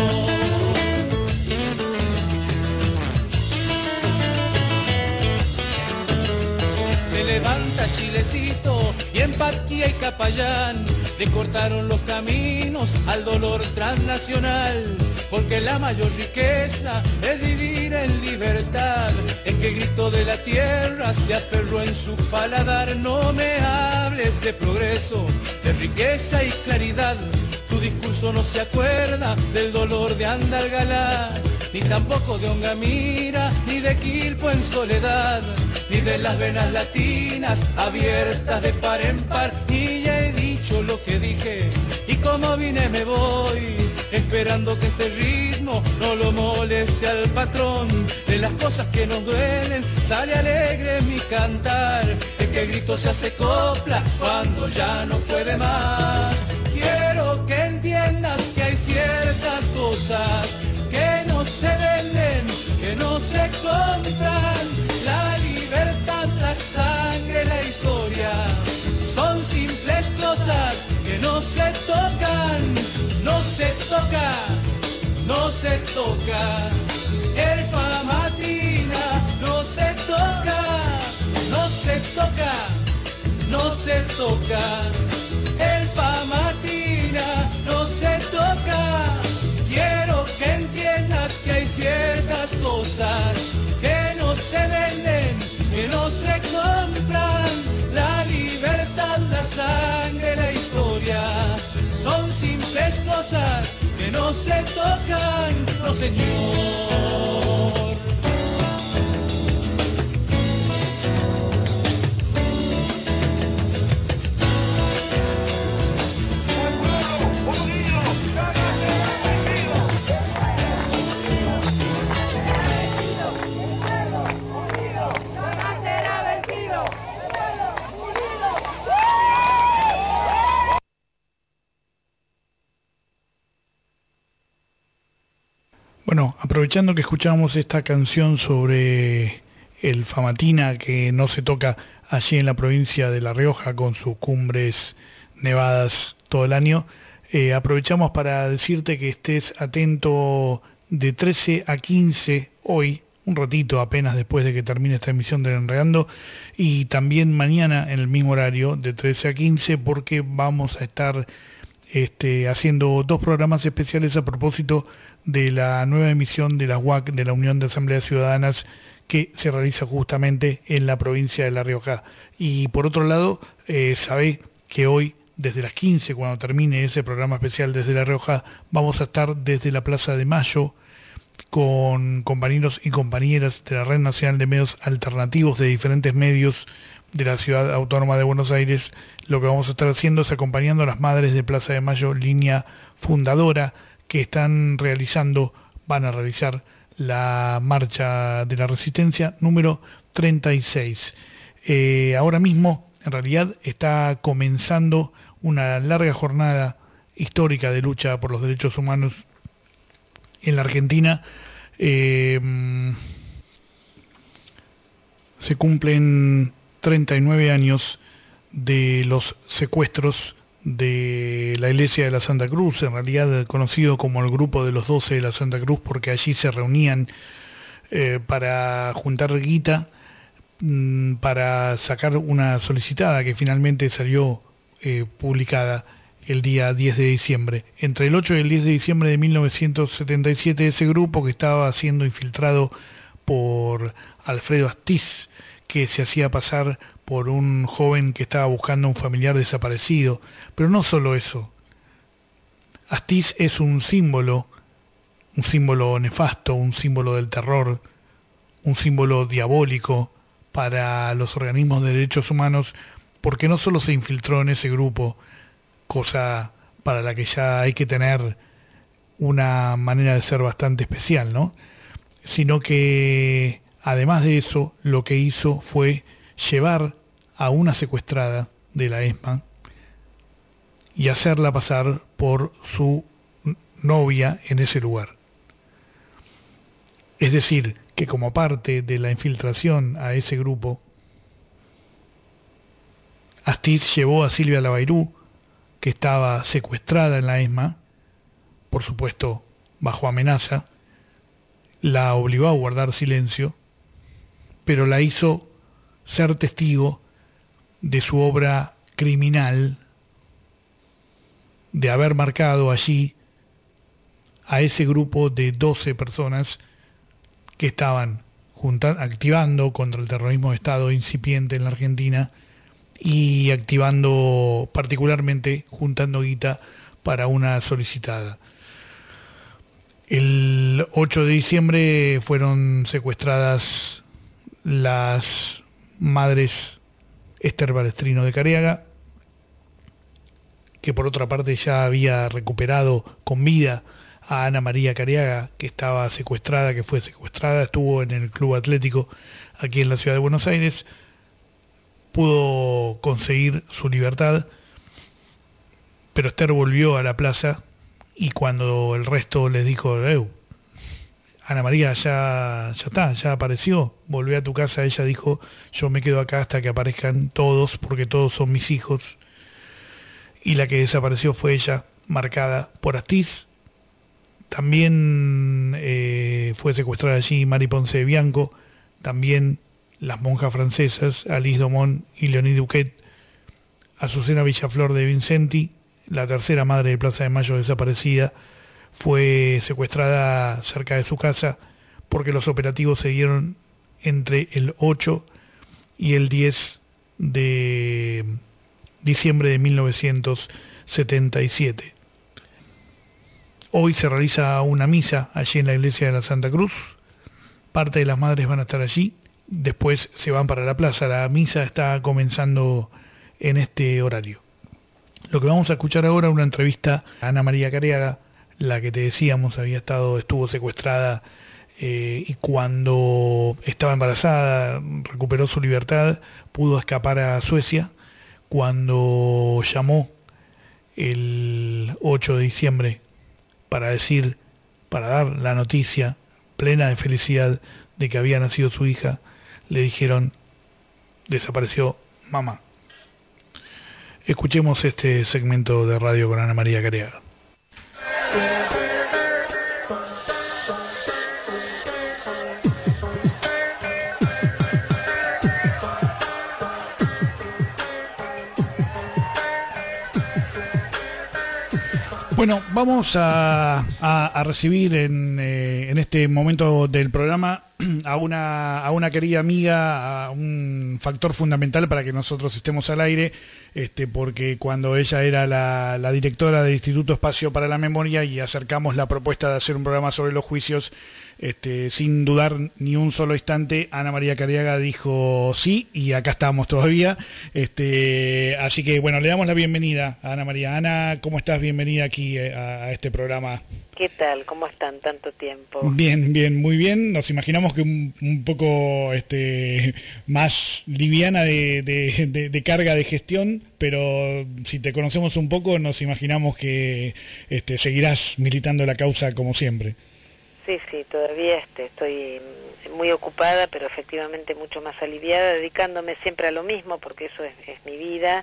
Se levanta Chilecito y en Patquía y Capayán le cortaron los caminos al dolor transnacional, porque la mayor riqueza es vivir en libertad. Es que el grito de la tierra se aferró en su paladar. No me hables de progreso, de riqueza y claridad. Tu discurso no se acuerda del dolor de Andalgalá, ni tampoco de Ongamira, ni de Quilpo en soledad, ni de las venas latinas abiertas de par en par. Y ya he dicho lo que dije, y como vine me voy, esperando que este ritmo no lo moleste al patrón. De las cosas que nos duelen sale alegre mi cantar. Es que el grito se hace copla cuando ya no puede más. Quiero que entiendas que hay ciertas cosas que no se venden, que no se compran. La libertad, la sangre, la historia son simples cosas que no se tocan, no se toca, no se toca. El Famatina no se toca, no se toca, no se toca. El Famatina no se toca. Quiero que entiendas que hay ciertas cosas que no se venden, que no se compran. La libertad, la sangre, la historia son simples cosas que no se tocan, no señor. Bueno, aprovechando que escuchamos esta canción sobre el Famatina que no se toca allí en la provincia de La Rioja con sus cumbres nevadas todo el año, aprovechamos para decirte que estés atento de 13 a 15 hoy, un ratito apenas después de que termine esta emisión del Enredando, y también mañana en el mismo horario de 13 a 15, porque vamos a estar haciendo 2 programas especiales a propósito de la nueva emisión de la UAC, de la Unión de Asambleas Ciudadanas, que se realiza justamente en la provincia de La Rioja. Y por otro lado, sabe que hoy, desde las 15, cuando termine ese programa especial desde La Rioja, vamos a estar desde la Plaza de Mayo con compañeros y compañeras de la Red Nacional de Medios Alternativos de diferentes medios de la Ciudad Autónoma de Buenos Aires. Lo que vamos a estar haciendo es acompañando a las madres de Plaza de Mayo, línea fundadora, que van a realizar la marcha de la resistencia número 36. Ahora mismo, en realidad, está comenzando una larga jornada histórica de lucha por los derechos humanos en la Argentina. Se cumplen 39 años de los secuestros de la Iglesia de la Santa Cruz, en realidad conocido como el Grupo de los 12 de la Santa Cruz, porque allí se reunían para juntar guita para sacar una solicitada que finalmente salió publicada el día 10 de diciembre. Entre el 8 y el 10 de diciembre de 1977, ese grupo, que estaba siendo infiltrado por Alfredo Astiz, que se hacía pasar por un joven que estaba buscando a un familiar desaparecido. Pero no solo eso. Astiz es un símbolo nefasto, un símbolo del terror, un símbolo diabólico para los organismos de derechos humanos, porque no solo se infiltró en ese grupo, cosa para la que ya hay que tener una manera de ser bastante especial, ¿no? Sino que, además de eso, lo que hizo fue llevar a una secuestrada de la ESMA y hacerla pasar por su novia en ese lugar. Es decir, que como parte de la infiltración a ese grupo, Astiz llevó a Silvia Labairú, que estaba secuestrada en la ESMA, por supuesto bajo amenaza, la obligó a guardar silencio, pero la hizo ser testigo de su obra criminal, de haber marcado allí a ese grupo de 12 personas que estaban activando contra el terrorismo de Estado incipiente en la Argentina y activando, particularmente, juntando guita para una solicitada. El 8 de diciembre fueron secuestradas las madres Esther Balestrino de Careaga, que por otra parte ya había recuperado con vida a Ana María Careaga, que estaba secuestrada, que fue secuestrada, estuvo en el Club Atlético aquí en la ciudad de Buenos Aires, pudo conseguir su libertad, pero Esther volvió a la plaza y cuando el resto les dijo, Ana María ya está, ya apareció, volvé a tu casa, ella dijo, yo me quedo acá hasta que aparezcan todos, porque todos son mis hijos. Y la que desapareció fue ella, marcada por Astiz. También fue secuestrada allí Mari Ponce de Bianco, también las monjas francesas, Alice Domon y Leonie Duquet, Azucena Villaflor de Vincenti, la tercera madre de Plaza de Mayo desaparecida, fue secuestrada cerca de su casa porque los operativos se dieron entre el 8 y el 10 de diciembre de 1977. Hoy se realiza una misa allí en la iglesia de la Santa Cruz. Parte de las madres van a estar allí, después se van para la plaza. La misa está comenzando en este horario. Lo que vamos a escuchar ahora es una entrevista a Ana María Careaga, la que te decíamos estuvo secuestrada y cuando estaba embarazada recuperó su libertad, pudo escapar a Suecia. Cuando llamó el 8 de diciembre para dar la noticia plena de felicidad de que había nacido su hija, le dijeron, desapareció mamá. Escuchemos este segmento de radio con Ana María Careaga. Bueno, vamos a recibir en este momento del programa a una querida amiga, a un factor fundamental para que nosotros estemos al aire, porque cuando ella era la directora del Instituto Espacio para la Memoria y acercamos la propuesta de hacer un programa sobre los juicios, sin dudar ni un solo instante, Ana María Cariaga dijo sí, y acá estamos todavía. Así que bueno, le damos la bienvenida a Ana María. Ana, ¿cómo estás? Bienvenida aquí a este programa. ¿Qué tal? ¿Cómo están? Tanto tiempo. Bien, bien, muy bien. Nos imaginamos que un poco más liviana de carga de gestión, pero si te conocemos un poco nos imaginamos que seguirás militando la causa como siempre. Sí, todavía estoy muy ocupada, pero efectivamente mucho más aliviada, dedicándome siempre a lo mismo, porque eso es mi vida,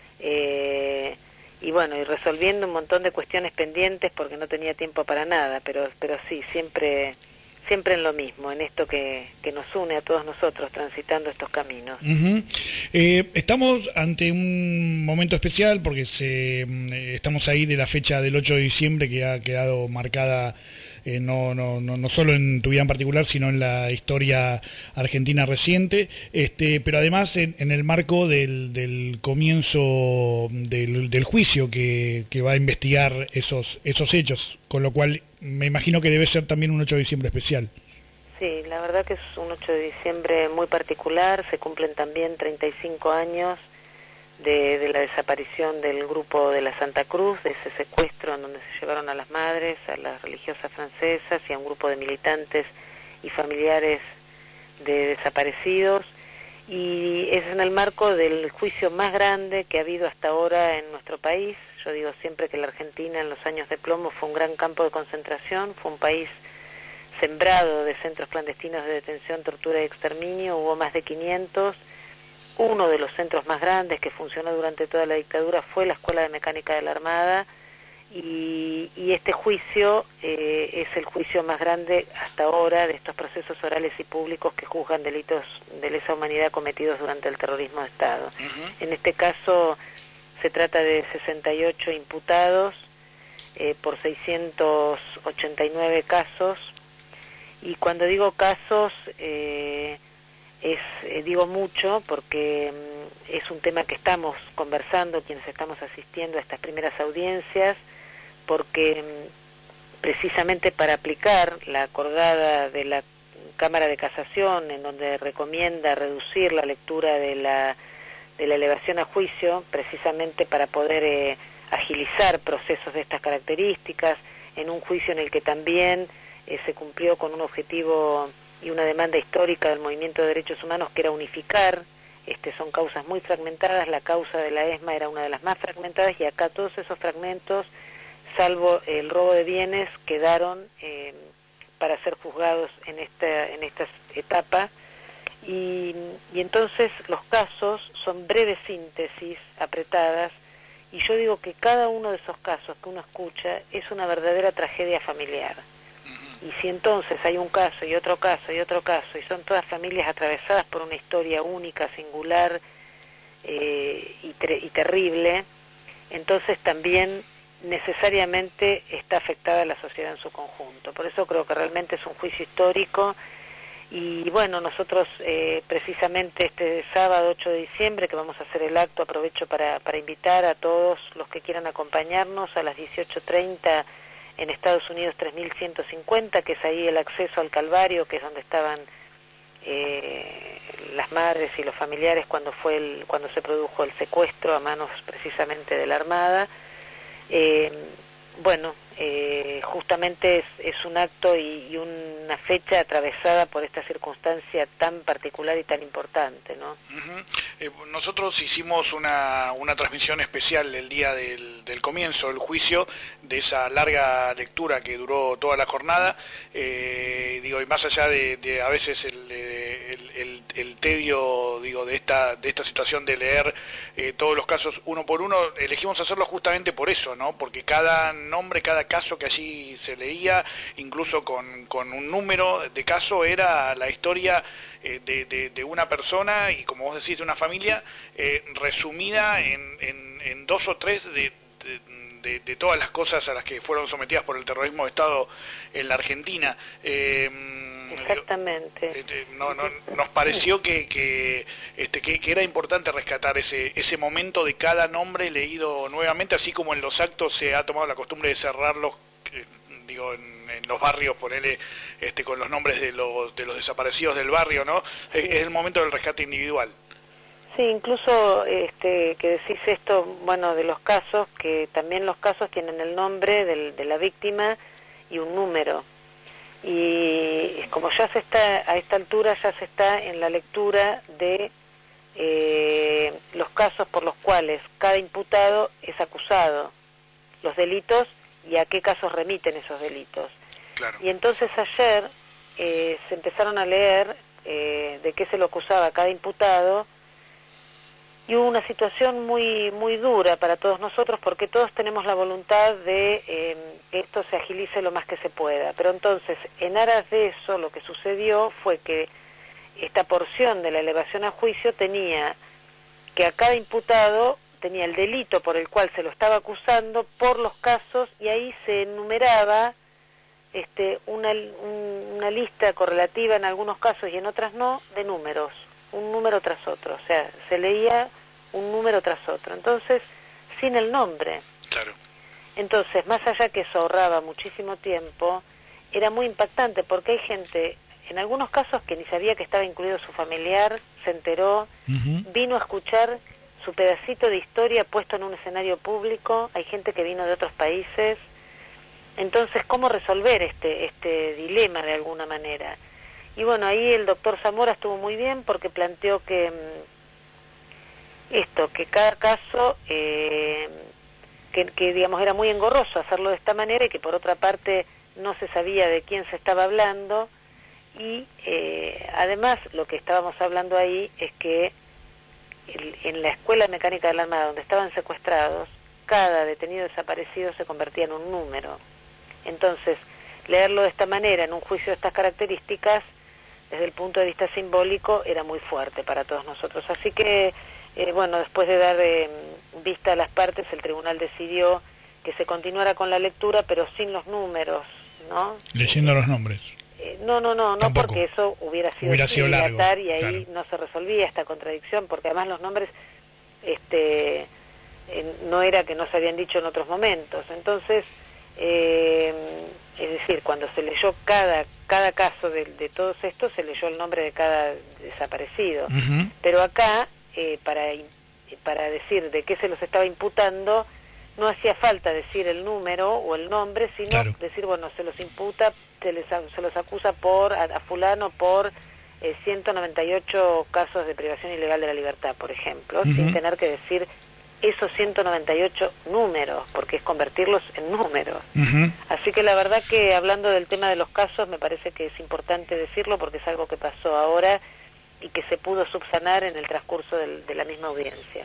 y bueno, y resolviendo un montón de cuestiones pendientes porque no tenía tiempo para nada, pero sí, siempre en lo mismo, en esto que nos une a todos nosotros transitando estos caminos. Uh-huh. Estamos ante un momento especial porque estamos ahí de la fecha del 8 de diciembre que ha quedado marcada no solo en tu vida en particular, sino en la historia argentina reciente, pero además en el marco del comienzo del juicio que va a investigar esos hechos, con lo cual me imagino que debe ser también un 8 de diciembre especial. Sí, la verdad que es un 8 de diciembre muy particular, se cumplen también 35 años de la desaparición del grupo de la Santa Cruz, de ese secuestro en donde se llevaron a las madres, a las religiosas francesas y a un grupo de militantes y familiares de desaparecidos, y es en el marco del juicio más grande que ha habido hasta ahora en nuestro país. Yo digo siempre que la Argentina en los años de plomo fue un gran campo de concentración, fue un país sembrado de centros clandestinos de detención, tortura y exterminio, hubo más de 500. Uno de los centros más grandes que funcionó durante toda la dictadura fue la Escuela de Mecánica de la Armada, y este juicio es el juicio más grande hasta ahora de estos procesos orales y públicos que juzgan delitos de lesa humanidad cometidos durante el terrorismo de Estado. Uh-huh. En este caso se trata de 68 imputados por 689 casos, y cuando digo casos digo mucho porque es un tema que estamos conversando quienes estamos asistiendo a estas primeras audiencias, porque precisamente para aplicar la acordada de la Cámara de Casación, en donde recomienda reducir la lectura de la elevación a juicio, precisamente para poder agilizar procesos de estas características, en un juicio en el que también se cumplió con un objetivo y una demanda histórica del movimiento de derechos humanos, que era unificar. Son causas muy fragmentadas, la causa de la ESMA era una de las más fragmentadas, y acá todos esos fragmentos, salvo el robo de bienes, quedaron para ser juzgados en esta etapa, y entonces los casos son breves síntesis apretadas, y yo digo que cada uno de esos casos que uno escucha es una verdadera tragedia familiar. Y si entonces hay un caso y otro caso y otro caso, y son todas familias atravesadas por una historia única, singular y terrible, entonces también necesariamente está afectada la sociedad en su conjunto. Por eso creo que realmente es un juicio histórico, y bueno, nosotros precisamente este sábado 8 de diciembre, que vamos a hacer el acto, aprovecho para invitar a todos los que quieran acompañarnos a las 18:30 en Estados Unidos 3150, que es ahí el acceso al Calvario, que es donde estaban las madres y los familiares cuando se produjo el secuestro a manos precisamente de la Armada. Justamente es un acto y una fecha atravesada por esta circunstancia tan particular y tan importante, ¿no? Uh-huh. Nosotros hicimos una transmisión especial el día del comienzo del juicio, de esa larga lectura que duró toda la jornada, y más allá de a veces el tedio, de esta situación de leer todos los casos uno por uno, elegimos hacerlo justamente por eso, ¿no? Porque cada nombre, cada caso que allí se leía, incluso con un número de caso, era la historia de una persona, y como vos decís, de una familia, resumida en dos o tres de todas las cosas a las que fueron sometidas por el terrorismo de Estado en la Argentina. Exactamente. Nos pareció que era importante rescatar ese momento de cada nombre leído nuevamente, así como en los actos se ha tomado la costumbre de cerrarlos, en los barrios, ponele con los nombres de los desaparecidos del barrio, ¿no? Es el momento del rescate individual. Sí, incluso que decís esto, bueno, de los casos, que también los casos tienen el nombre de la víctima y un número. Y como ya se está, a esta altura ya se está en la lectura de los casos por los cuales cada imputado es acusado, los delitos y a qué casos remiten esos delitos. Claro. Y entonces ayer se empezaron a leer de qué se lo acusaba a cada imputado, y hubo una situación muy muy dura para todos nosotros, porque todos tenemos la voluntad de que esto se agilice lo más que se pueda. Pero entonces, en aras de eso, lo que sucedió fue que esta porción de la elevación a juicio tenía que a cada imputado tenía el delito por el cual se lo estaba acusando por los casos, y ahí se enumeraba una lista correlativa en algunos casos y en otras no, de números, un número tras otro, o sea, se leía un número tras otro, entonces sin el nombre. Claro. Entonces, más allá que eso ahorraba muchísimo tiempo, era muy impactante, porque hay gente, en algunos casos, que ni sabía que estaba incluido su familiar, se enteró, vino a escuchar su pedacito de historia puesto en un escenario público, hay gente que vino de otros países. Entonces, ¿cómo resolver este dilema de alguna manera? Y bueno, ahí el doctor Zamora estuvo muy bien, porque planteó que que cada caso, que digamos era muy engorroso hacerlo de esta manera, y que por otra parte no se sabía de quién se estaba hablando, y además lo que estábamos hablando ahí es que en la Escuela Mecánica de la Armada, donde estaban secuestrados, cada detenido desaparecido se convertía en un número. Entonces, leerlo de esta manera en un juicio de estas características, desde el punto de vista simbólico, era muy fuerte para todos nosotros. Así que, bueno, después de dar vista a las partes, el tribunal decidió que se continuara con la lectura, pero sin los números, ¿no? Leyendo los nombres. No, porque eso hubiera sido largo, y ahí claro, no se resolvía esta contradicción, porque además los nombres no era que no se habían dicho en otros momentos. Entonces, es decir, cuando se leyó cada caso de todos estos, se leyó el nombre de cada desaparecido. Pero acá, para decir de qué se los estaba imputando, no hacía falta decir el número o el nombre, sino claro, decir, bueno, se los imputa, se los acusa a fulano por 198 casos de privación ilegal de la libertad, por ejemplo, sin tener que decir esos 198 números, porque es convertirlos en números. Así que la verdad que, hablando del tema de los casos, me parece que es importante decirlo, porque es algo que pasó ahora y que se pudo subsanar en el transcurso de la misma audiencia.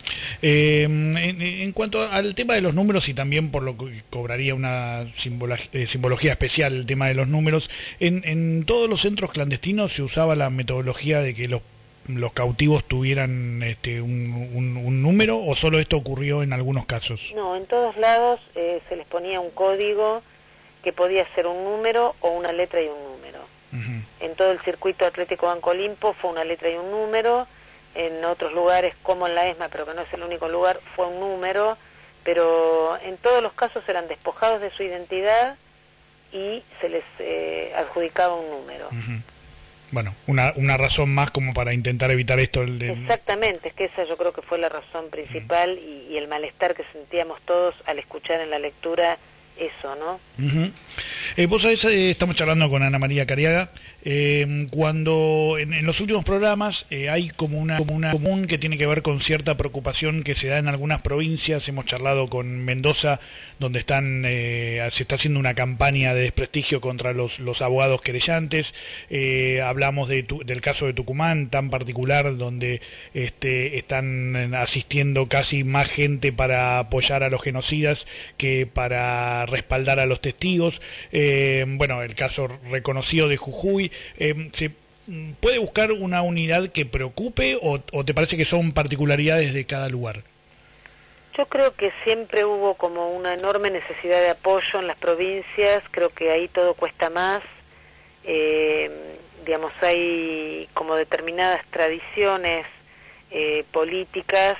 En cuanto al tema de los números, y también por lo que cobraría una simbología especial el tema de los números, en todos los centros clandestinos se usaba la metodología de que los cautivos tuvieran un número, ¿o solo esto ocurrió en algunos casos? No, en todos lados se les ponía un código que podía ser un número o una letra y un número. En todo el circuito Atlético Banco Olimpo fue una letra y un número, en otros lugares como en la ESMA, pero que no es el único lugar, fue un número, pero en todos los casos eran despojados de su identidad y se les adjudicaba un número. Bueno, una razón más como para intentar evitar esto. Exactamente, es que esa yo creo que fue la razón principal y el malestar que sentíamos todos al escuchar en la lectura eso, ¿no? Vos sabés, estamos charlando con Ana María Cariaga, cuando en los últimos programas hay como una común que tiene que ver con cierta preocupación que se da en algunas provincias. Hemos charlado con Mendoza, donde se está haciendo una campaña de desprestigio contra los abogados querellantes. Hablamos del caso de Tucumán, tan particular, donde están asistiendo casi más gente para apoyar a los genocidas que para respaldar a los testigos. Bueno, el caso reconocido de Jujuy. ¿Se puede buscar una unidad que preocupe o te parece que son particularidades de cada lugar? Yo creo que siempre hubo como una enorme necesidad de apoyo en las provincias, creo que ahí todo cuesta más, digamos, hay como determinadas tradiciones políticas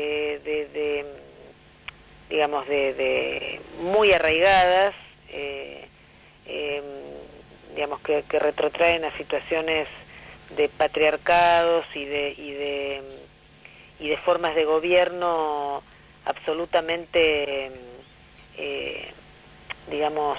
digamos, de muy arraigadas, digamos, que retrotraen a situaciones de patriarcados y de formas de gobierno absolutamente, digamos,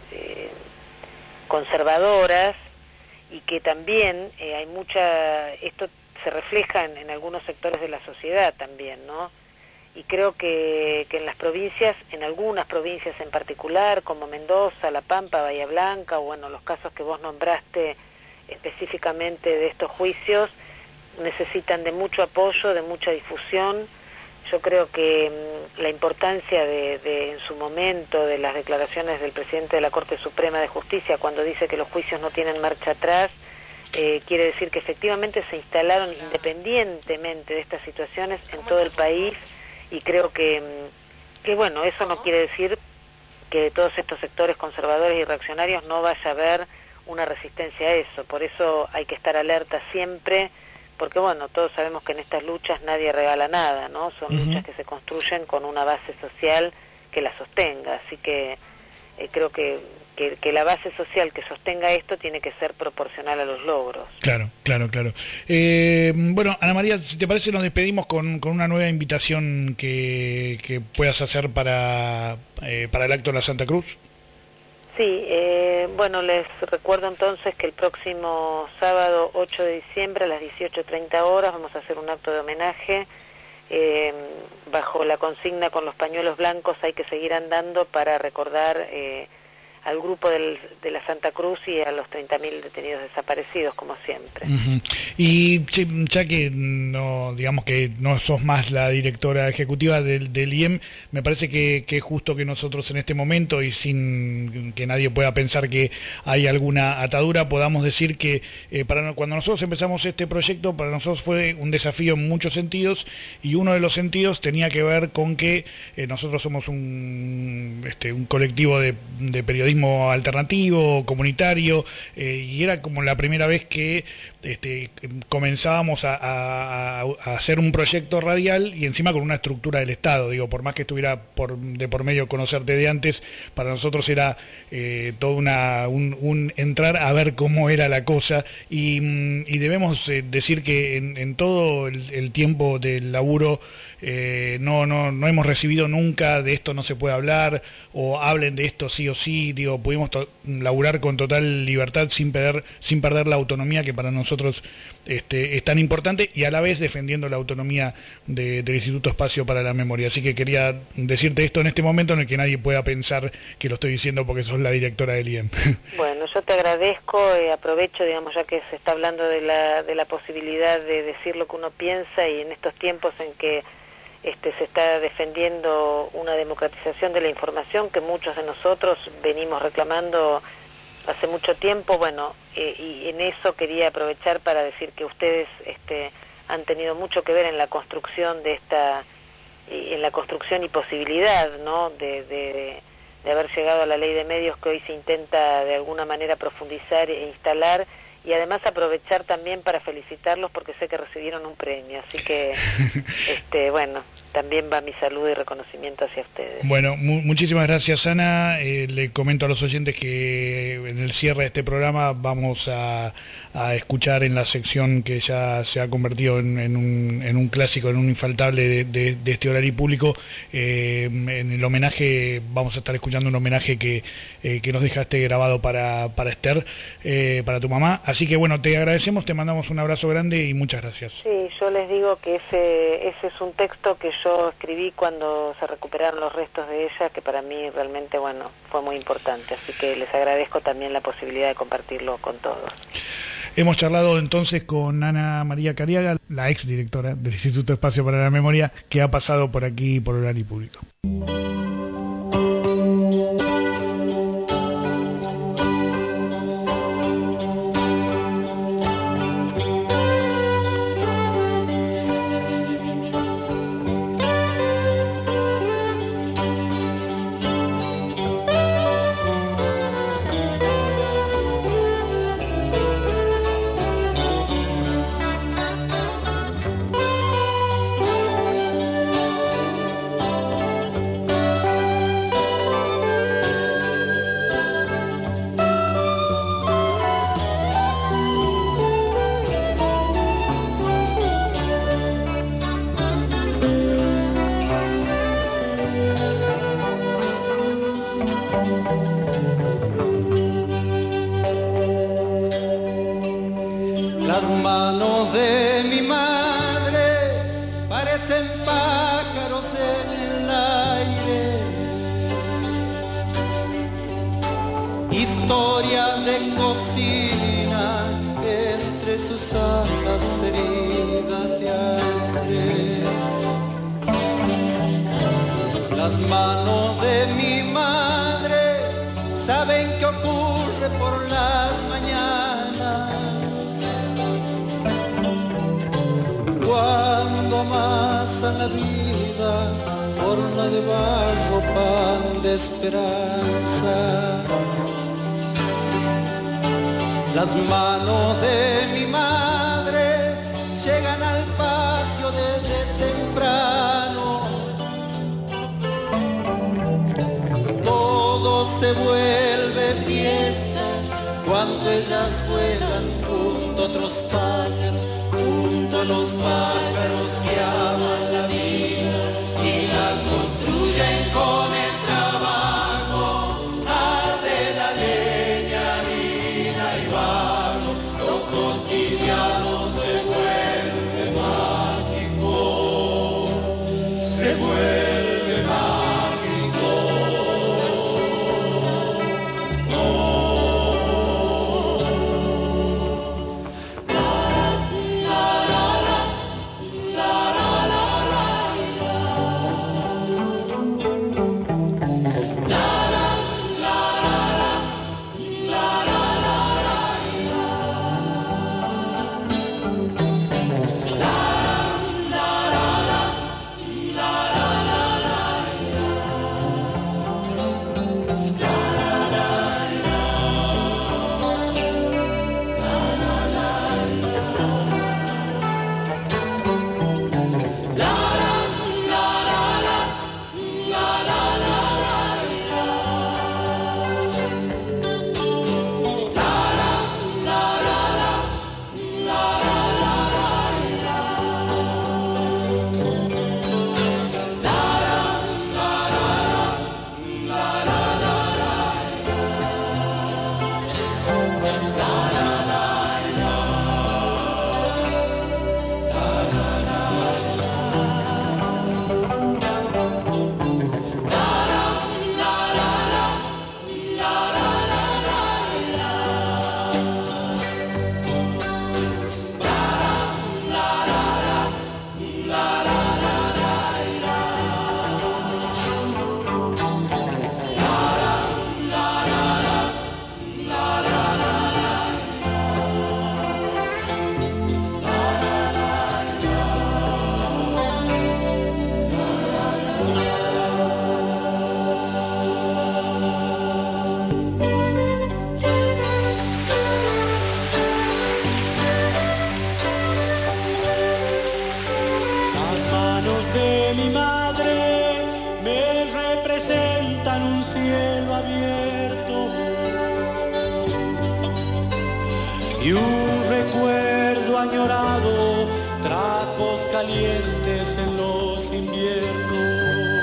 conservadoras, y que también hay esto se refleja en algunos sectores de la sociedad también, ¿no? Y creo que en las provincias, en algunas provincias en particular, como Mendoza, La Pampa, Bahía Blanca, o bueno, los casos que vos nombraste específicamente de estos juicios, necesitan de mucho apoyo, de mucha difusión. Yo creo que la importancia en su momento de las declaraciones del presidente de la Corte Suprema de Justicia, cuando dice que los juicios no tienen marcha atrás, quiere decir que efectivamente se instalaron independientemente de estas situaciones en todo el país, y creo que bueno, eso no quiere decir que de todos estos sectores conservadores y reaccionarios no vaya a haber una resistencia a eso. Por eso hay que estar alerta siempre, porque bueno, todos sabemos que en estas luchas nadie regala nada, ¿no? Son luchas que se construyen con una base social que la sostenga, así que creo que la base social que sostenga esto tiene que ser proporcional a los logros. Claro. Bueno, Ana María, si te parece, nos despedimos con una nueva invitación que puedas hacer para el acto de la Santa Cruz. Sí, bueno, les recuerdo entonces que el próximo sábado 8 de diciembre a las 18:30 horas vamos a hacer un acto de homenaje bajo la consigna "con los pañuelos blancos hay que seguir andando", para recordar al grupo de la Santa Cruz y a los 30.000 detenidos desaparecidos, como siempre. Y ya que no, digamos que no sos más la directora ejecutiva del IEM, me parece que es justo que nosotros en este momento, y sin que nadie pueda pensar que hay alguna atadura, podamos decir que cuando nosotros empezamos este proyecto, para nosotros fue un desafío en muchos sentidos, y uno de los sentidos tenía que ver con que nosotros somos un colectivo de periodismo alternativo, comunitario, y era como la primera vez que comenzábamos a hacer un proyecto radial, y encima con una estructura del Estado. Digo, por más que estuviera de por medio conocerte de antes, para nosotros era todo un entrar a ver cómo era la cosa, y debemos decir que en todo el tiempo del laburo no hemos recibido nunca de esto no se puede hablar, o hablen de esto sí o sí. Digo, pudimos laburar con total libertad sin perder la autonomía que para nosotros es tan importante, y a la vez defendiendo la autonomía del Instituto Espacio para la Memoria. Así que quería decirte esto en este momento en el que nadie pueda pensar que lo estoy diciendo porque sos la directora del IEM. Bueno, yo te agradezco, aprovecho, digamos, ya que se está hablando de la posibilidad de decir lo que uno piensa, y en estos tiempos en que se está defendiendo una democratización de la información que muchos de nosotros venimos reclamando hace mucho tiempo, bueno, y en eso quería aprovechar para decir que ustedes han tenido mucho que ver en la construcción y posibilidad, ¿no?, de haber llegado a la ley de medios que hoy se intenta de alguna manera profundizar e instalar, y además aprovechar también para felicitarlos porque sé que recibieron un premio, así que bueno, también va mi saludo y reconocimiento hacia ustedes. Bueno, muchísimas gracias, Ana. Le comento a los oyentes que en el cierre de este programa vamos a escuchar en la sección que ya se ha convertido en un clásico, en un infaltable de este horario público, en el homenaje. Vamos a estar escuchando un homenaje que nos dejaste grabado para Esther, para tu mamá. Así que bueno, te agradecemos, te mandamos un abrazo grande y muchas gracias. Sí, yo les digo que ese es un texto que yo escribí cuando se recuperaron los restos de ella, que para mí realmente, bueno, fue muy importante. Así que les agradezco también la posibilidad de compartirlo con todos. Hemos charlado entonces con Ana María Cariaga, la ex directora del Instituto Espacio para la Memoria, que ha pasado por aquí por Horario Público. de mi madre parecen pájaros en el aire, historias de cocina entre sus alas heridas de hambre. Las manos de mi madre saben qué ocurre por las mañanas, cuando amasan la vida, horno de barro, pan de esperanza. Las manos de mi madre llegan al patio desde temprano, todo se vuelve fiesta cuando ellas vuelan junto a otros pájaros, junto a los pájaros que aman la vida y la construyen con el trabajo. Arde la leña, harina y barro, lo cotidiano se vuelve mágico, se vuelve mágico. Y un recuerdo añorado, trapos calientes en los inviernos.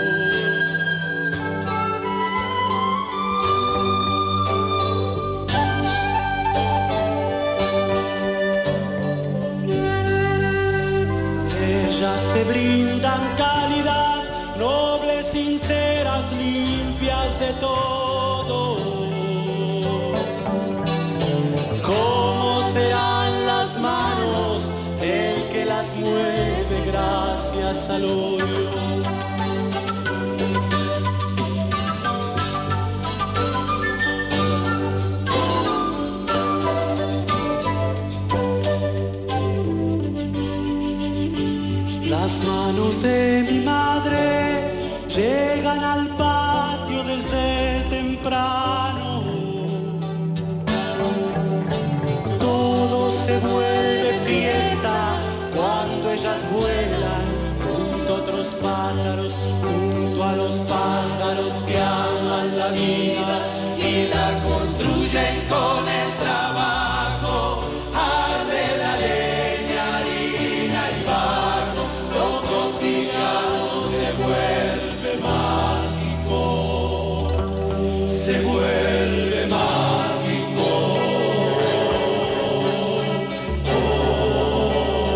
Ellas se brindan cálidas, nobles, sinceras, limpias de todo. ¿Cómo serán las manos el que las mueve gracias al óleo? Las manos de mi madre llegan al patio desde temprano. Todo se vuelve fiesta cuando ellas vuelan junto a otros pájaros, junto a los pájaros que aman la vida y la construyen con el trabajo. Arde la leña, harina y barro, lo cotidiano se vuelve mágico, se vuelve mágico. Oh.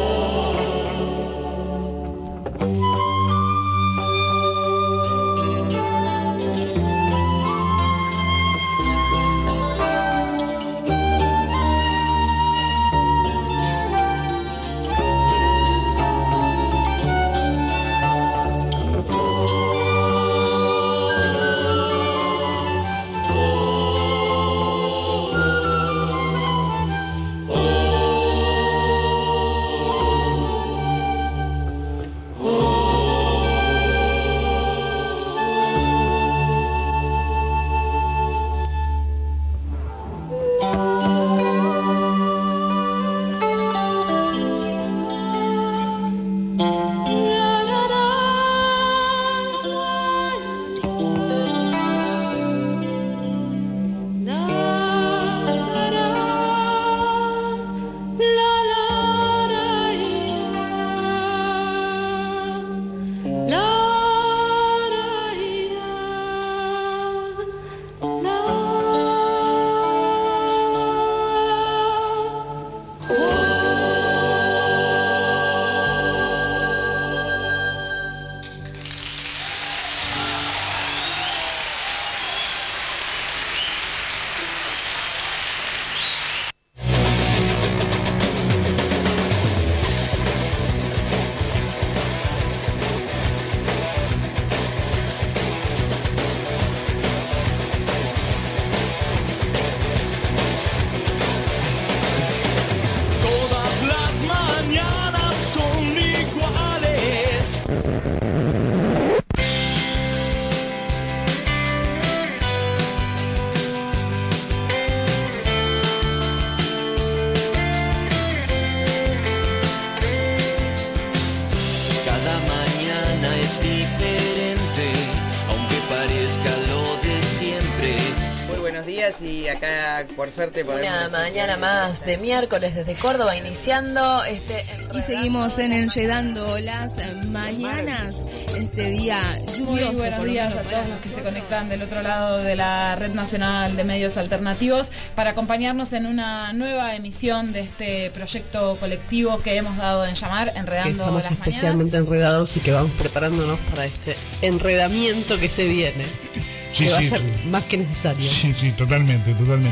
días y acá por suerte podemos... Una mañana más de miércoles desde Córdoba iniciando y seguimos en Enredando las Mañanas, este día lluvioso. Muy buenos días a todos los que se conectan del otro lado de la Red Nacional de Medios Alternativos para acompañarnos en una nueva emisión de este proyecto colectivo que hemos dado en llamar Enredando Estamos las especialmente Mañanas. enredados y que vamos preparándonos para este enredamiento que se viene. Sí, que va sí, a ser sí. más que necesario. Sí, totalmente. Enredando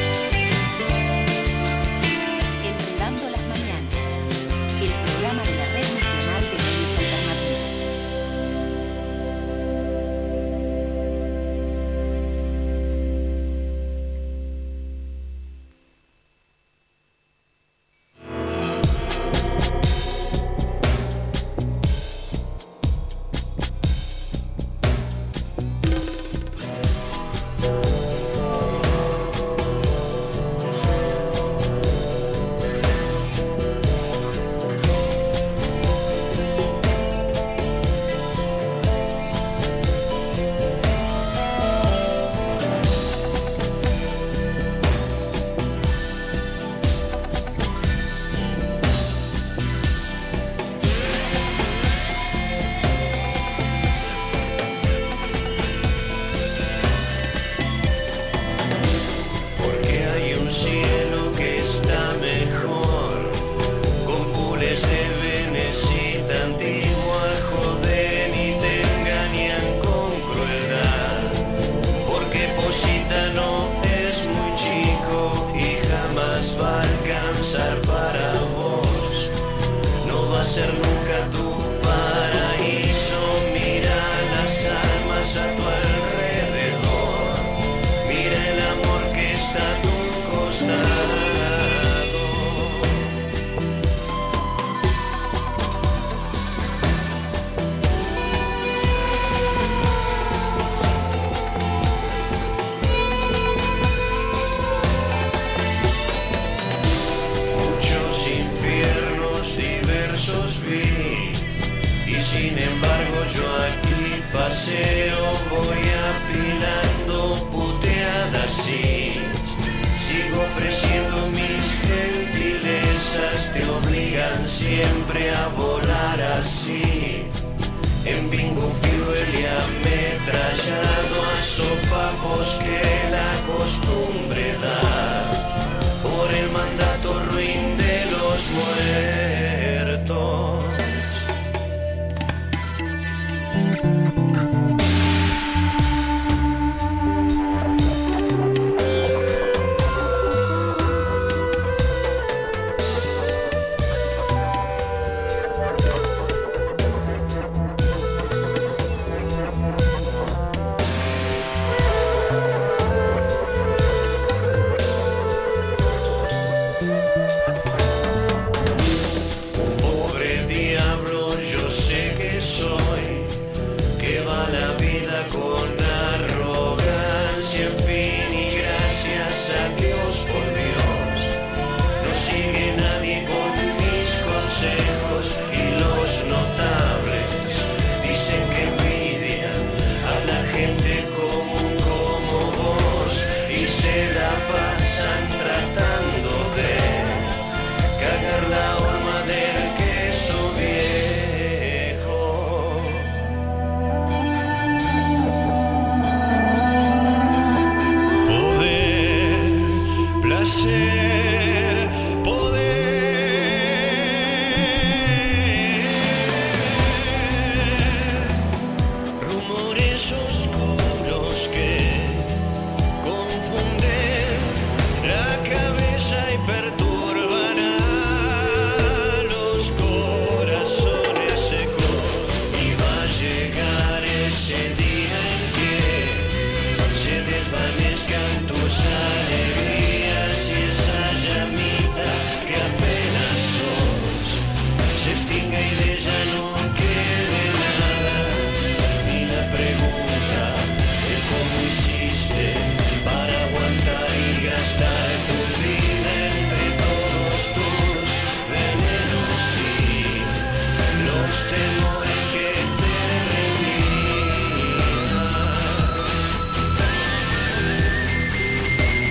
las Mañanas, el programa de la Red Nacional de Medios Alternativos. Porque hay un cielo que está mejor, con pules de venecita antigua, joden y te engañan con crueldad. Porque Pollita no es muy chico y jamás va a alcanzar para vos. No va a ser nunca tu paraíso, mira las almas a tu alrededor. Mira el amor que está a tu costado. Muchos infiernos diversos vi, y sin embargo yo aquí paseo, voy apilando puteadas, sí. Sigo ofreciendo mis gentilezas, te obligan siempre a volar así. En bingo fuel y ametrallado a sopapos que la costumbre da, por el mandato ruin de los muertos. Pobre diablo, yo sé que soy, que va la vida con arrogancia, en fin, y gracias a Dios por Dios, no sigue nadie con mis consejos, y los notables dicen que envidian a la gente común como vos, y se la pasan tratando de cagar la horma del queso viejo. Poder, placer, poder. Rumores oscuros que confunden la cabeza y perturban a los corazones secos. Y va a llegar ese día en que se desvanezcan tus alegrías y esa llamita que apenas sos se extinga y de ella no quede nada, ni la pregunta de cómo hiciste para aguantar y gastar tu vida entre todos tus venenos y los temores que te rendían.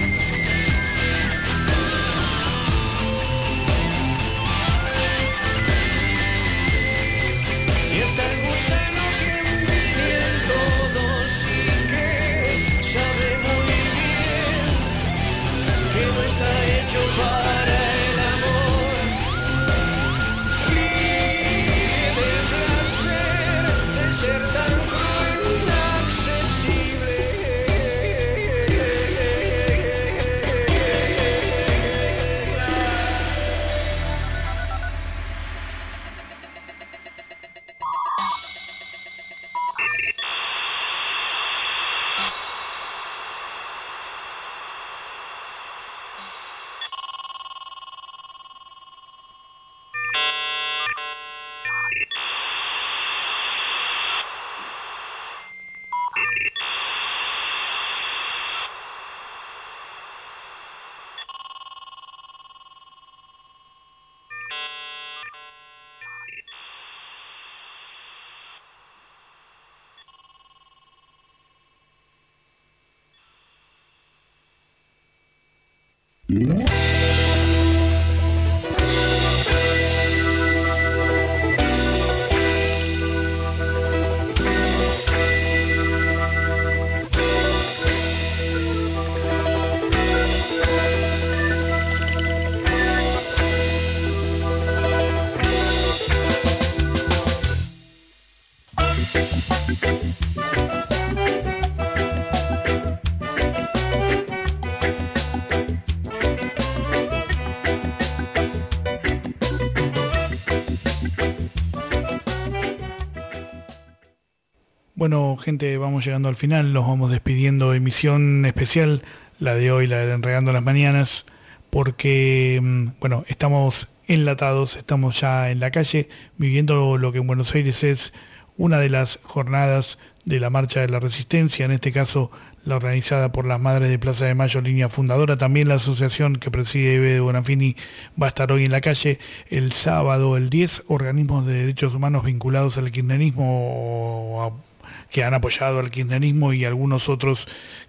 Bueno, gente, vamos llegando al final, nos vamos despidiendo. Emisión especial, la de hoy, la de Enredando las Mañanas, porque, bueno, estamos enlatados, estamos ya en la calle, viviendo lo que en Buenos Aires es una de las jornadas de la Marcha de la Resistencia, en este caso la organizada por las Madres de Plaza de Mayo, línea fundadora. También la asociación que preside Eve de Bonafini va a estar hoy en la calle. El sábado, el 10, organismos de derechos humanos vinculados al kirchnerismo, que han apoyado al kirchnerismo, y algunos otros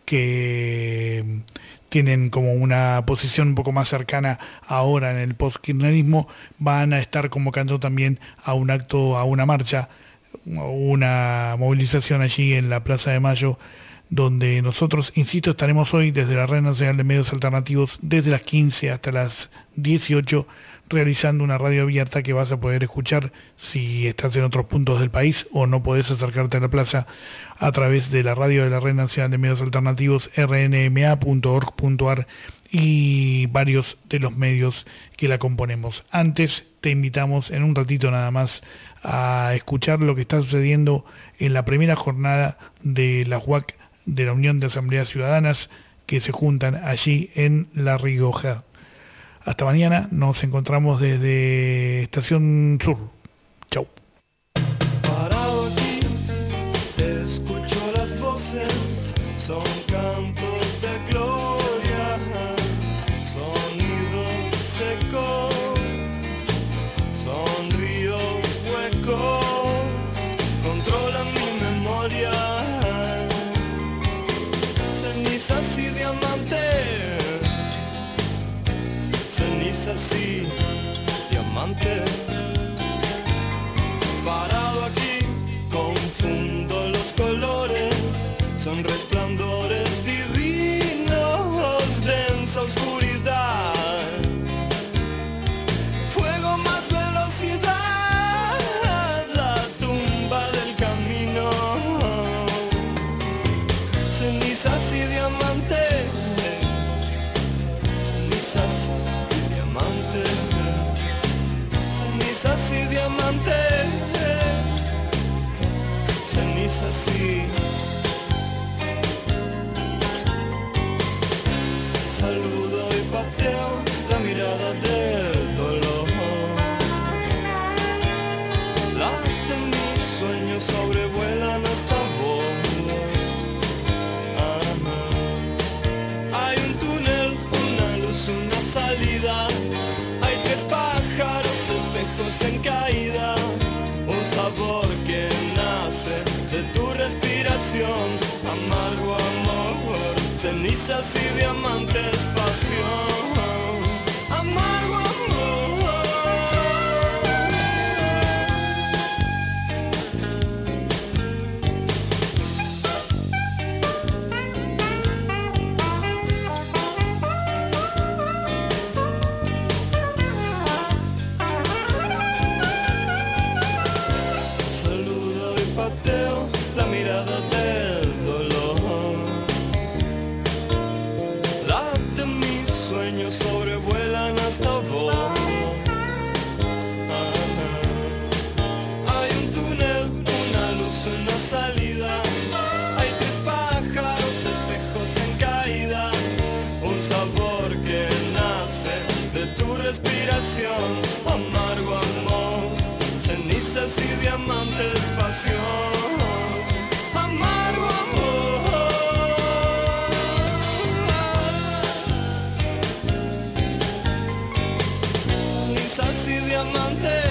que tienen como una posición un poco más cercana ahora en el post-kirchnerismo, van a estar convocando también a un acto, a una marcha, una movilización allí en la Plaza de Mayo, donde nosotros, insisto, estaremos hoy desde la Red Nacional de Medios Alternativos, desde las 15 hasta las 18, realizando una radio abierta que vas a poder escuchar si estás en otros puntos del país o no podés acercarte a la plaza, a través de la radio de la Red Nacional de Medios Alternativos, rnma.org.ar, y varios de los medios que la componemos. Antes te invitamos en un ratito nada más a escuchar lo que está sucediendo en la primera jornada de la UAC, de la Unión de Asambleas Ciudadanas, que se juntan allí en La Rioja. Hasta mañana, nos encontramos desde Estación Sur. Chau. Parado aquí, escucho las voces, son cantos de gloria, sonidos secos, son ríos huecos, controlan mi memoria, cenizas y diamantes. Cenizas y diamantes. Parado aquí, confundo los colores, son resplandores divinos, densa oscuridad, fuego más velocidad, la tumba del camino, cenizas y diamantes, cenizas cenizas y diamantes, cenizas y saludo y pateo la mirada del dolor, laten mis sueños, sobrevuelan hasta vos. Hay un túnel, una luz, una salida. Hay tres pájaros, espejos en caída, un sabor que nace de tu respiración, amargo amor, cenizas y diamantes, pasión, amargo amor. La mirada del dolor, laten mis sueños, sobrevuelan hasta vos. Hay un túnel, una luz, una salida. Hay tres pájaros, espejos en caída, un sabor que nace de tu respiración, amargo amor, cenizas y diamantes, pasión. Amargo amor, cenizas y diamantes.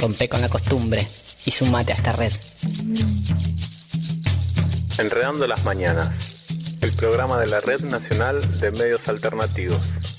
Rompe con la costumbre y sumate a esta red. Enredando las mañanas, el programa de la Red Nacional de Medios Alternativos.